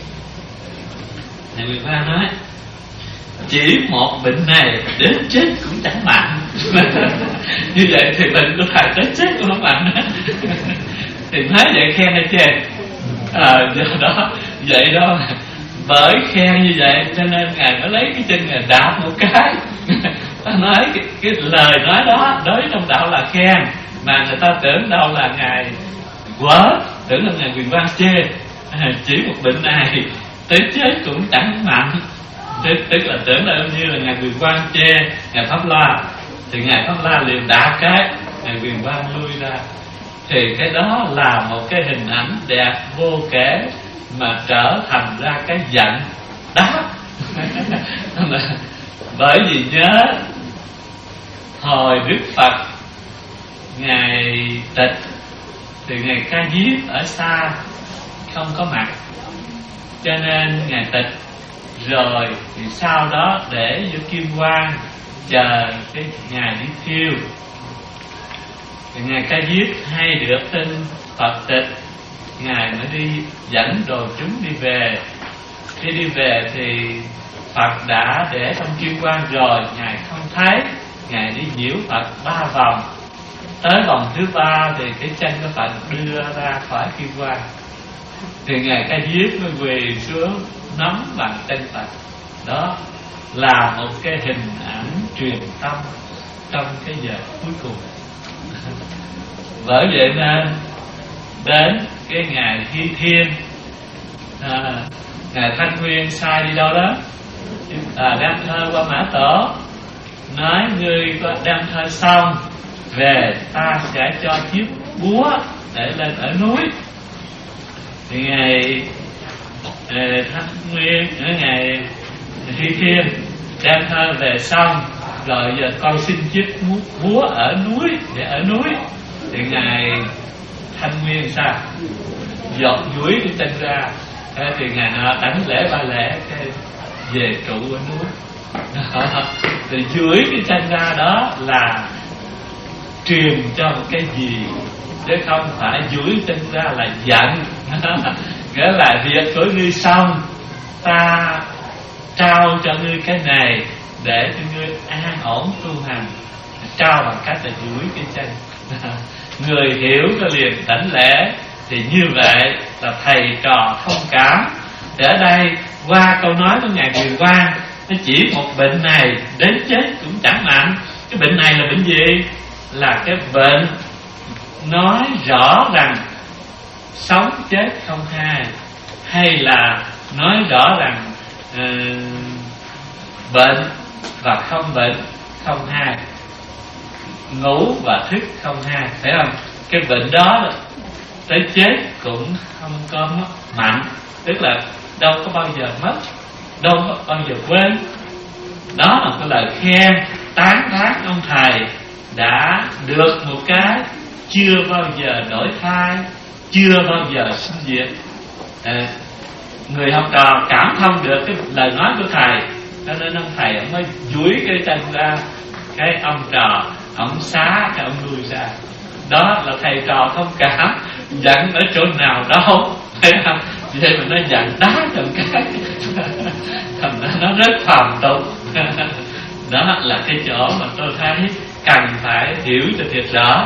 Thầy Quyền Quang nói chỉ một bệnh này đến chết cũng chẳng mạnh. Như vậy thì bệnh của thầy tới chết cũng không mạnh. Thì nói vậy khen hay chê? À, do đó vậy đó, bởi khen như vậy cho nên ngài mới lấy cái chân ngài đạp một cái. Ta nói cái, cái lời nói đó đối trong đạo là khen, mà người ta tưởng đâu là ngài quở, tưởng là ngài Quyền Quang chê. À, chỉ một bệnh này tới chết cũng chẳng mạnh, tức, tức là tưởng là như là ngài Quyền Quang chê ngài Pháp La, thì ngài Pháp La liền đạp cái, ngài Quyền Quang lui ra. Thì cái đó là một cái hình ảnh đẹp vô kể mà trở thành ra cái giận đáp. Bởi vì nhớ hồi Đức Phật ngài tịch thì ngài Ca Diếp ở xa không có mặt, cho nên ngài tịch rồi thì sau đó để vô Kim Quang chờ cái ngày đi thiêu. Thì ngài Ca Diếp hay được tin Phật tịch, ngài mới đi dẫn đồ chúng đi về. Khi đi về thì Phật đã để trong Kim Quang rồi, ngài không thấy, ngài đi nhiễu Phật ba vòng. Tới vòng thứ ba thì cái chân của Phật đưa ra khỏi Kim Quang, thì ngài Ca Diếp mới quỳ xuống nắm bàn chân Phật. Đó là một cái hình ảnh truyền tâm trong cái giờ cuối cùng. Bởi vậy nên đến cái ngày Hy Thiên, à, ngài Thanh Nguyên sai đi đâu đó, à, đem thơ qua Mã Tổ, nói ngươi có đem thơ xong về ta sẽ cho chiếc búa để lên ở núi. Thì ngày uh, Thanh Nguyên ở ngày Hy Thiên đem thơ về xong rồi, giờ con xin chiếc búa ở núi để ở núi. Thì ngài Thanh Nguyên sao giọt duỗi cái chân ra, thì ngài nọ đánh lễ ba lễ cái về trụ ở núi. Thì duỗi cái chân ra đó là truyền cho một cái gì, chứ không phải duỗi chân ra là giận. Nghĩa là việc của ngươi xong, ta trao cho ngươi cái này để cho ngươi an ổn tu hành. Trao bằng cách là duỗi cái chân. Người hiểu có liền đảnh lễ. Thì như vậy là thầy trò thông cảm. Thì ở đây qua câu nói của ngài Quyền Quang, nó chỉ một bệnh này đến chết cũng chẳng mạnh. Cái bệnh này là bệnh gì? Là cái bệnh nói rõ rằng sống chết không hai, hay là nói rõ rằng uh, bệnh và không bệnh không hai, ngủ và thức không hai, phải không? Cái bệnh đó tới chết cũng không có mất mạnh, tức là đâu có bao giờ mất, đâu có bao giờ quên. Đó là cái lời khen tán thán ông thầy đã được một cái chưa bao giờ đổi thay, chưa bao giờ sinh diệt. À, người học trò cảm thông được cái lời nói của thầy, cho nên ông thầy ông mới duỗi cái chân ra, cái ông trò ông xá cái ông lui ra. Đó là thầy trò thông cảm. Giận ở chỗ nào đâu, thấy không? Vậy mà nó giận đá trong cái thành ra nó rất phàm tục. Đó là cái chỗ mà tôi thấy cần phải hiểu cho thiệt rõ.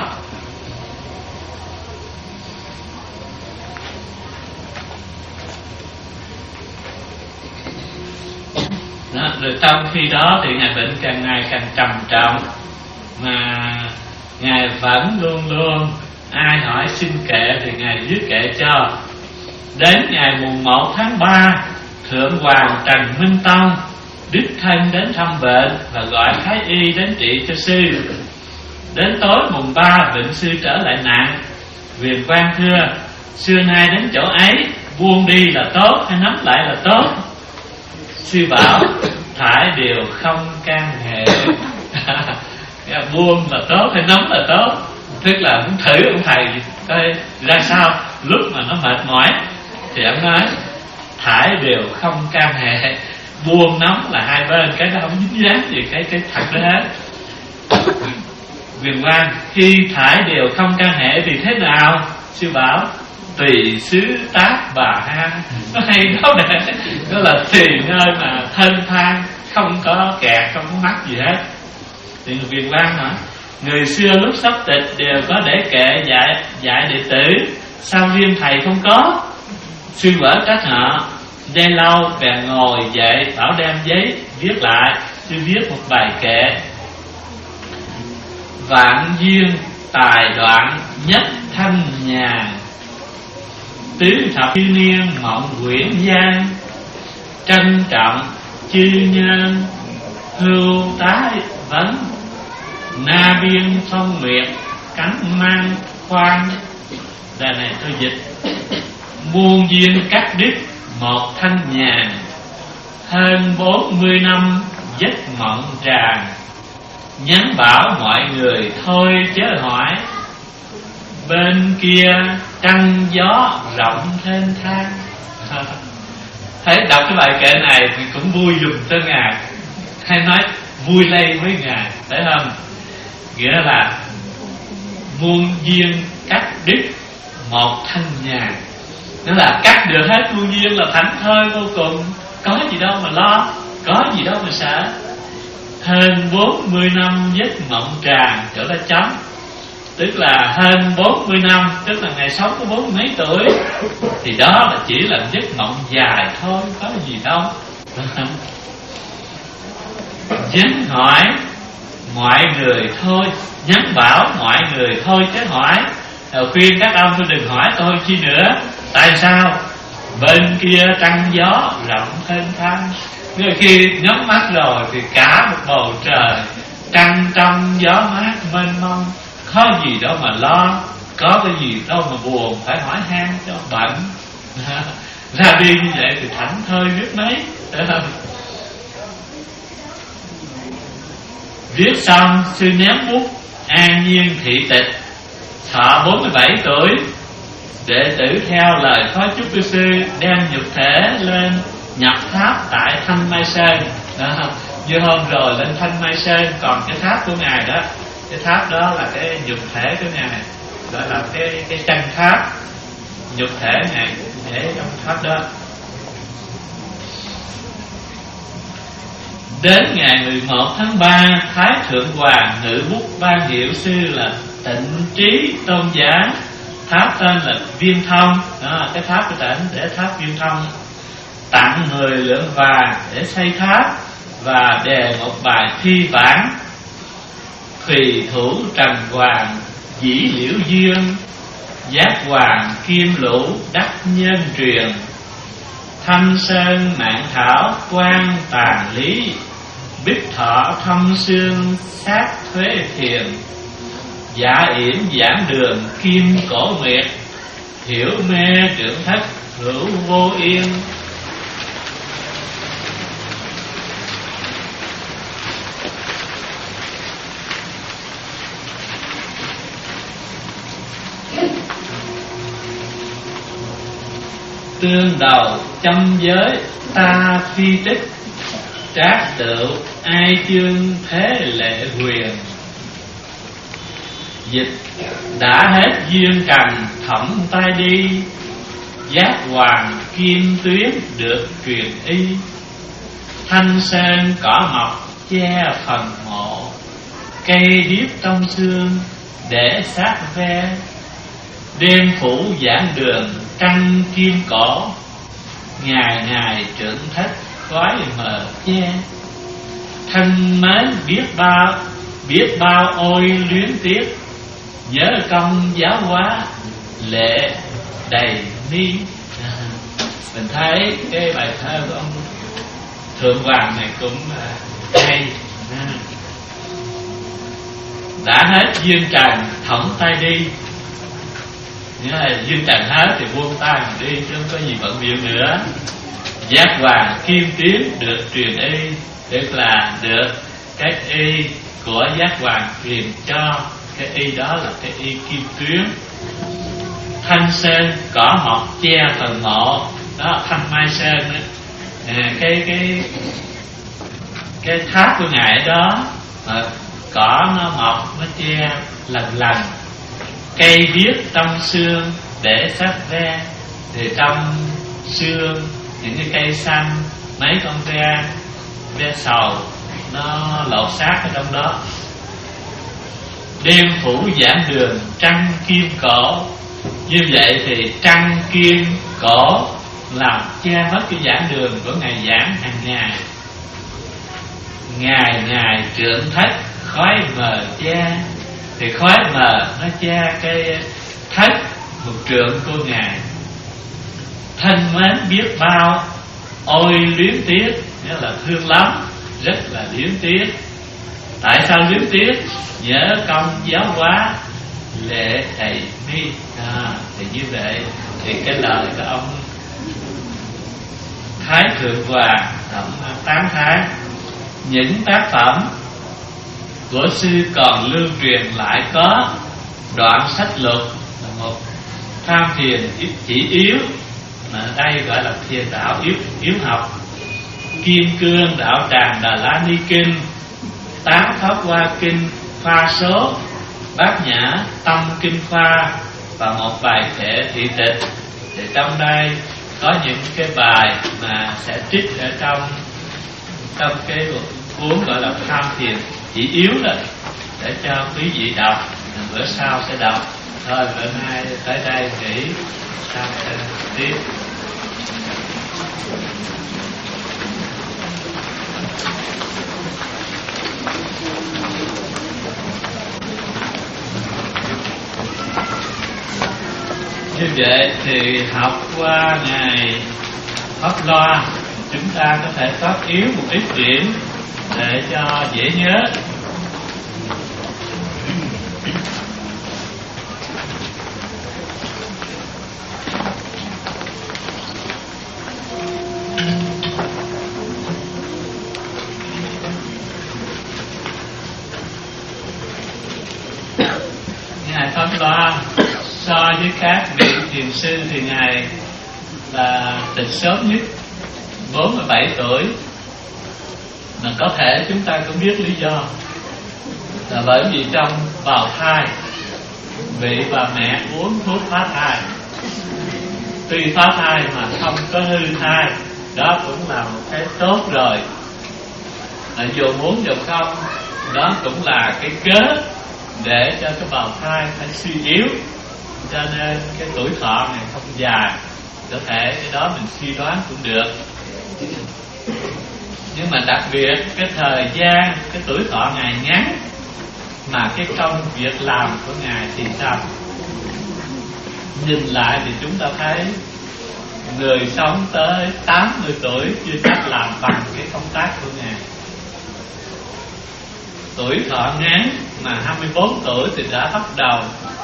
Đó, rồi trong khi đó thì ngài bệnh càng ngày càng trầm trọng, mà ngài vẫn luôn luôn ai hỏi xin kệ thì ngài viết kệ cho. Đến ngày mùng một tháng ba, Thượng Hoàng Trần Minh Tông đích thân đến thăm bệnh và gọi Thái Y đến trị cho sư. Đến tối mùng ba, bệnh sư trở lại nặng. Quyền Quang thưa: xưa nay đến chỗ ấy, buông đi là tốt hay nắm lại là tốt? Sư bảo: thải đều không can hệ. Buông là tốt hay nắm là tốt? Tức là muốn thử ông thầy coi ra sao lúc mà nó mệt mỏi. Thì ông nói thải đều không can hệ, buông nắm là hai bên, cái đó không dính dáng gì cái cái thật đó hết. Quyền Quang: khi thải đều không can hệ thì thế nào? Sư bảo: tùy xứ tác bà ha. Nó hay đó nè, đó là tùy nơi mà thân than, không có kẹt, không có mắc gì hết. Thì Quyền Quang hả? Người xưa lúc sắp tịch đều có để kệ dạy dạy đệ tử, sao riêng thầy không có? Sư vỡ trách họ. Giây lâu bèn ngồi dậy bảo đem giấy viết lại. Sư viết một bài kệ: vạn duyên tài đoạn nhất thanh nhàn, tứ thập chư niên mộng quyển giang, trân trọng chư nhân hưu tái vấn, na biên phong nguyệt cánh mang khoan. Đây này tôi dịch: muôn duyên cắt đứt một thanh nhàn, hơn bốn mươi năm giấc mộng tràn, nhắn bảo mọi người thôi chớ hỏi, bên kia trăng gió rộng thênh thang. Thấy đọc cái bài kệ này thì cũng vui dùm cho Ngài, hay nói vui lây với Ngài, phải không? Nghĩa là muôn duyên cắt đứt một thanh nhàn, nó là cắt được hết muôn duyên là thảnh thơi vô cùng, có gì đâu mà lo, có gì đâu mà sợ. Hơn bốn mươi năm giấc mộng tràn, chỗ đó chấm, tức là hơn bốn mươi năm, tức là ngày sống có bốn mấy tuổi, thì đó là chỉ là giấc mộng dài thôi, có gì đâu. Nhắn hỏi mọi người thôi, nhắn bảo mọi người thôi chứ hỏi. Đầu khuyên các ông tôi đừng hỏi tôi chi nữa. Tại sao? Bên kia trăng gió rộng thênh thang. Người khi nhắm mắt rồi thì cả một bầu trời trăng trong gió mát mênh mông, có gì đâu mà lo, có cái gì đâu mà buồn phải hỏi han cho bận. Ra đi như vậy thì thảnh thơi biết mấy. Viết xong sư ném bút an nhiên thị tịch. Thọ bốn mươi bảy tuổi, đệ tử theo lời phó chúc của sư đem nhục thể lên nhập tháp tại Thanh Mai Sơn. Đó, như hôm rồi lên Thanh Mai Sơn còn cái tháp của Ngài đó, cái tháp đó là cái nhục thể của Ngài, gọi là cái cái chân tháp, nhục thể Ngài để trong tháp đó. Đến ngày mười một tháng ba, Thái Thượng Hoàng ngự bút ban hiệu sư là Tịnh Trí Tôn Giả. Tháp tên là Viên Thông, đó, cái tháp của tỉnh để tháp Viên Thông. Tặng mười lượng vàng để xây tháp và đề một bài thi vãn: thùy thủ trần hoàng dĩ liễu dương, giác hoàng kim lũ đắc nhân truyền, thanh sơn mạng thảo quan tàn lý, bích thọ thâm xương sát thuế thiền, giả yểm giảng đường kim cổ nguyệt, hiểu mê trưởng thất hữu vô yên. Tương đầu châm giới ta phi tích, trác tựu ai chương thế lệ huyền, dịch đã hết duyên trần thõng tay đi, giác hoàng kim tuyến được truyền y, thanh sơn cỏ mọc che phần mộ, cây điếp trong xương để sát ve, đêm phủ giảng đường trăng kim cổ, ngày ngày trưởng thất khói mờ che, thân mến biết bao biết bao ôi luyến tiếc, nhớ công giáo hóa lệ đầy mi. Mình thấy cái bài thơ của ông Thượng Hoàng này cũng hay. Đã hết duyên trần thõng tay đi, nghĩa là duyên trần hết thì buông tay mà đi, chứ không có gì bận bịu nữa. Giác hoàng kim tuyến được truyền y, tức là được cái y của giác hoàng truyền cho. Cái y đó là cái y kim tuyến. Thanh sơn cỏ mọc che phần mộ, đó Thanh Mai Sơn đó. À, cái cái cái tháp của ngài đó à, cỏ nó mọc nó che lần lần, cây viết trong xương để sát ve, thì trong xương những cái cây xanh, mấy con ve ve sầu nó lột xác ở trong đó. Đêm phủ giảng đường trăng kim cổ, như vậy thì trăng kim cổ làm che mất cái giảng đường của ngài giảng hàng ngày. Ngày ngày trượng thất khói mờ che, thì khói mờ nó che cái thất một trượng của ngài. Thân mến biết bao, ôi luyến tiếc, nghĩa là thương lắm, rất là luyến tiếc. Tại sao luyến tiếc? Nhớ công giáo hóa lệ thầy mi. À, thì như vậy thì cái lời của ông Thái Thượng Hoàng ông tán thán những tác phẩm của sư còn lưu truyền lại có đoạn sách lục là một tham thiền chỉ yếu, mà đây gọi là thiền đạo yếu yếu học. Kim cương đạo tràng Đà La Ni kinh, tám pháp hoa kinh pha số, bát nhã tâm kinh pha, và một bài kệ thị tịch. Thì trong đây có những cái bài mà sẽ trích ở trong trong cái cuốn gọi là tham thiền chỉ yếu đó, để cho quý vị đọc, bữa sau sẽ đọc. Thôi bữa nay tới đây nghỉ, sau sẽ tiếp. Như vậy thì học qua ngày Pháp Loa, chúng ta có thể phát yếu một ít điểm để cho dễ nhớ. Ngài Pháp Loa so với các vị thiền sư thì ngài là tịch sớm nhất, bốn mươi bảy tuổi. Mà có thể chúng ta cũng biết lý do là bởi vì trong bào thai, vị và mẹ uống thuốc phá thai. Tuy phá thai mà không có hư thai, đó cũng là một cái tốt rồi. À, dù muốn dù không, đó cũng là cái cớ để cho cái bào thai phải suy yếu, cho nên cái tuổi thọ này không dài. Có thể cái đó mình suy đoán cũng được. Nhưng mà đặc biệt cái thời gian, cái tuổi thọ ngài ngắn, mà cái công việc làm của ngài thì sao? Nhìn lại thì chúng ta thấy người sống tới tám mươi tuổi chưa chắc làm bằng cái công tác của ngài. Tuổi thọ ngắn mà hai mươi bốn tuổi thì đã bắt đầu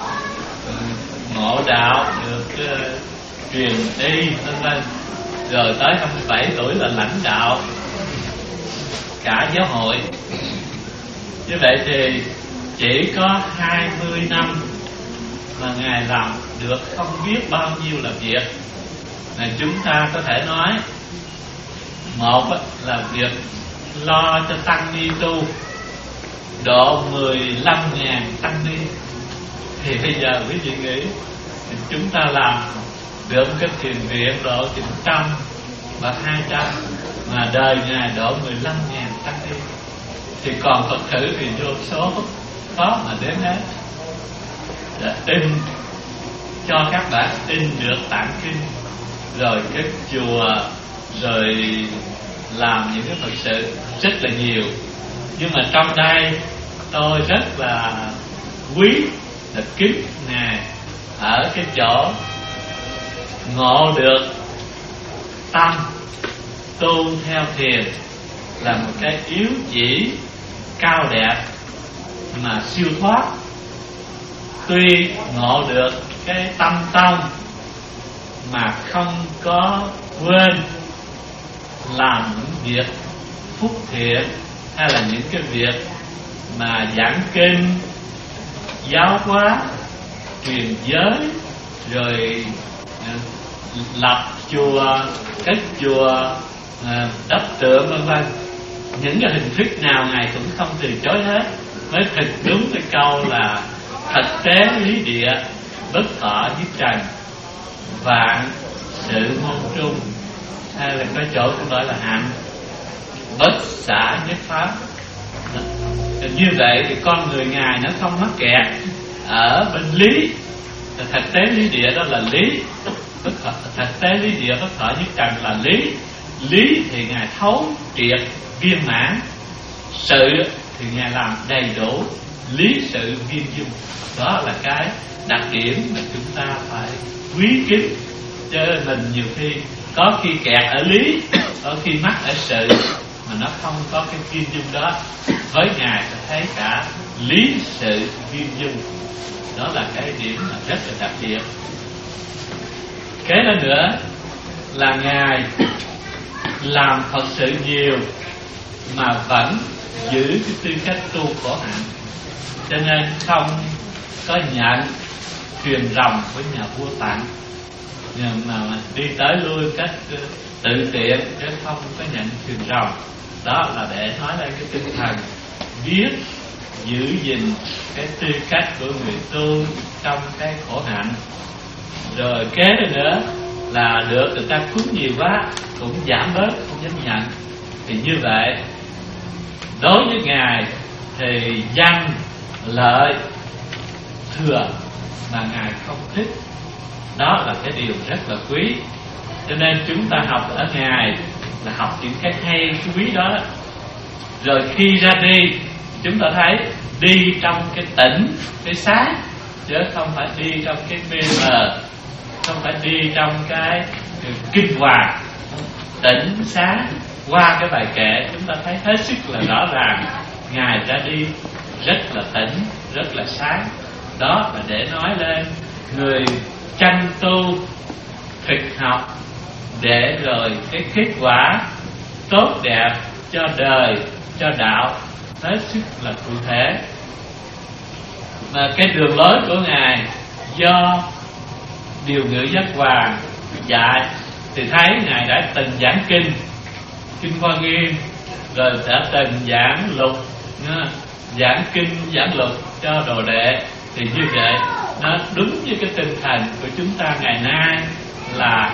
ngộ đạo, được uh, truyền y vân vân, rồi tới hai mươi bảy tuổi là lãnh đạo cả giáo hội. Như vậy thì chỉ có hai mươi năm mà ngài làm được không biết bao nhiêu là việc. Mà chúng ta có thể nói, một là việc lo cho tăng ni tu, độ mười lăm ngàn tăng ni. Thì bây giờ quý vị nghĩ chúng ta làm được cái thiền viện độ chín trăm và hai trăm, mà đời ngài độ mười lăm ngàn tăng ni, thì còn Phật tử thì vô số khó mà đếm hết. Đã in cho các bạn in được tạng kinh, rồi cái chùa, rồi làm những cái Phật sự rất là nhiều. Nhưng mà trong đây tôi rất là quý, là kính ngài ở cái chỗ ngộ được tâm tu theo thiền là một cái yếu chỉ cao đẹp mà siêu thoát. Tuy ngộ được cái tâm tông mà không có quên làm những việc phúc thiện, hay là những cái việc mà giảng kinh, giáo hóa, truyền giới, rồi lập chùa, cất chùa, đắp tượng vân vân. Những cái hình thức nào ngài cũng không từ chối hết. mới thực đúng cái câu là thật tế lý địa, bất thọ nhất trần, vạn sự môn trung, hay là có chỗ cũng gọi là hạnh bất xả nhất pháp. Như vậy thì con người Ngài nó không mắc kẹt ở bên lý. Thật tế lý địa đó là lý, bất thọ, thật tế lý địa bất thọ nhất trần là lý. Lý thì Ngài thấu triệt viên mãn, sự thì Ngài làm đầy đủ, lý sự viên dung. Đó là cái đặc điểm mà chúng ta phải quý kính. Chứ mình nhiều khi có khi kẹt ở lý, có khi mắc ở sự, mà nó không có cái viên dung đó. Với Ngài phải thấy cả lý sự viên dung. Đó là cái điểm mà rất là đặc biệt. Kế đó nữa là Ngài làm Phật sự nhiều mà vẫn giữ cái tư cách tu khổ hạnh, cho nên không có nhận thuyền rồng với nhà vua tặng, nhưng mà đi tới lui cách tự tiện chứ không có nhận thuyền rồng. Đó là để nói lên cái tinh thần biết giữ gìn cái tư cách của người tu trong cái khổ hạnh. Rồi kế đó nữa là được người ta cúng nhiều quá cũng giảm bớt, không dám nhận. Thì như vậy đối với Ngài thì danh lợi thừa mà Ngài không thích. Đó là cái điều rất là quý. Cho nên chúng ta học ở Ngài là học những cái hay, cái quý đó. Rồi khi ra đi, chúng ta thấy đi trong cái tỉnh, cái sáng, chứ không phải đi trong cái mê mờ, không phải đi trong cái kinh hoàng. Tỉnh sáng, qua cái bài kệ chúng ta thấy hết sức là rõ ràng Ngài ra đi rất là tỉnh, rất là sáng. Đó là để nói lên người chăm tu thực học để rồi cái kết quả tốt đẹp cho đời, cho đạo hết sức là cụ thể. Mà cái đường lối của Ngài do Điều Ngự Giác Hoàng dạy thì thấy Ngài đã từng giảng kinh Kinh Hoa Nghiêm, rồi đã từng giảng lục, giảng kinh giảng lục cho đồ đệ. Thì như vậy nó đúng với cái tinh thần của chúng ta ngày nay là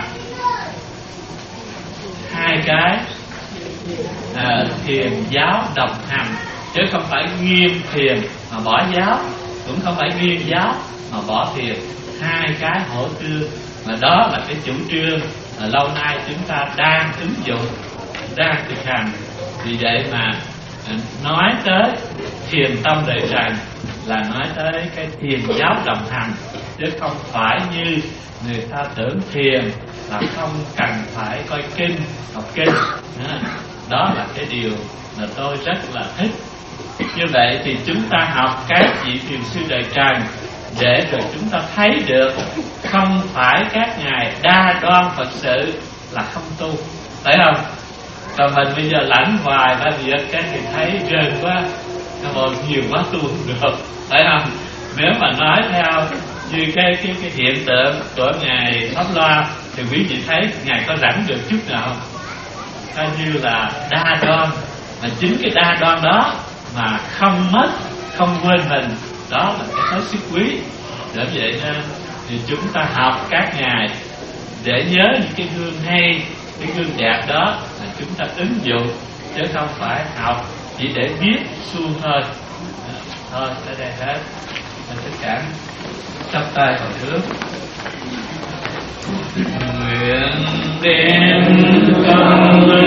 hai cái à, thiền giáo đồng hành, chứ không phải nghiêm thiền mà bỏ giáo, cũng không phải nghiêm giáo mà bỏ thiền. Hai cái hỗ tương, mà đó là cái chủ trương mà lâu nay chúng ta đang ứng dụng, đang thực hành. Vì vậy mà nói tới thiền tâm đời trần là nói tới cái thiền giáo đồng hành, chứ không phải như người ta tưởng thiền là không cần phải coi kinh, học kinh. Đó là cái điều mà tôi rất là thích. Như vậy thì chúng ta học các vị thiền sư đời trần để rồi chúng ta thấy được không phải các ngài đa đoan Phật sự là không tu, phải không? Còn mình bây giờ lãnh hoài ba việc cái thì thấy rên quá, còn nhiều quá tu không được, phải không? Nếu mà nói theo như cái cái cái hiện tượng của ngài Pháp Loa thì quý vị thấy ngài có rảnh được chút nào không? Coi như là đa đoan, mà chính cái đa đoan đó mà không mất, không quên mình, đó là cái hết sức quý. Bởi vậy nên thì chúng ta học các ngài để nhớ những cái gương hay, cái gương đẹp đó là chúng ta ứng dụng, chứ không phải học chỉ để biết suông thôi. Thôi tới đây hết. Mình tất cả chắp tay vào trước. Nguyện đem công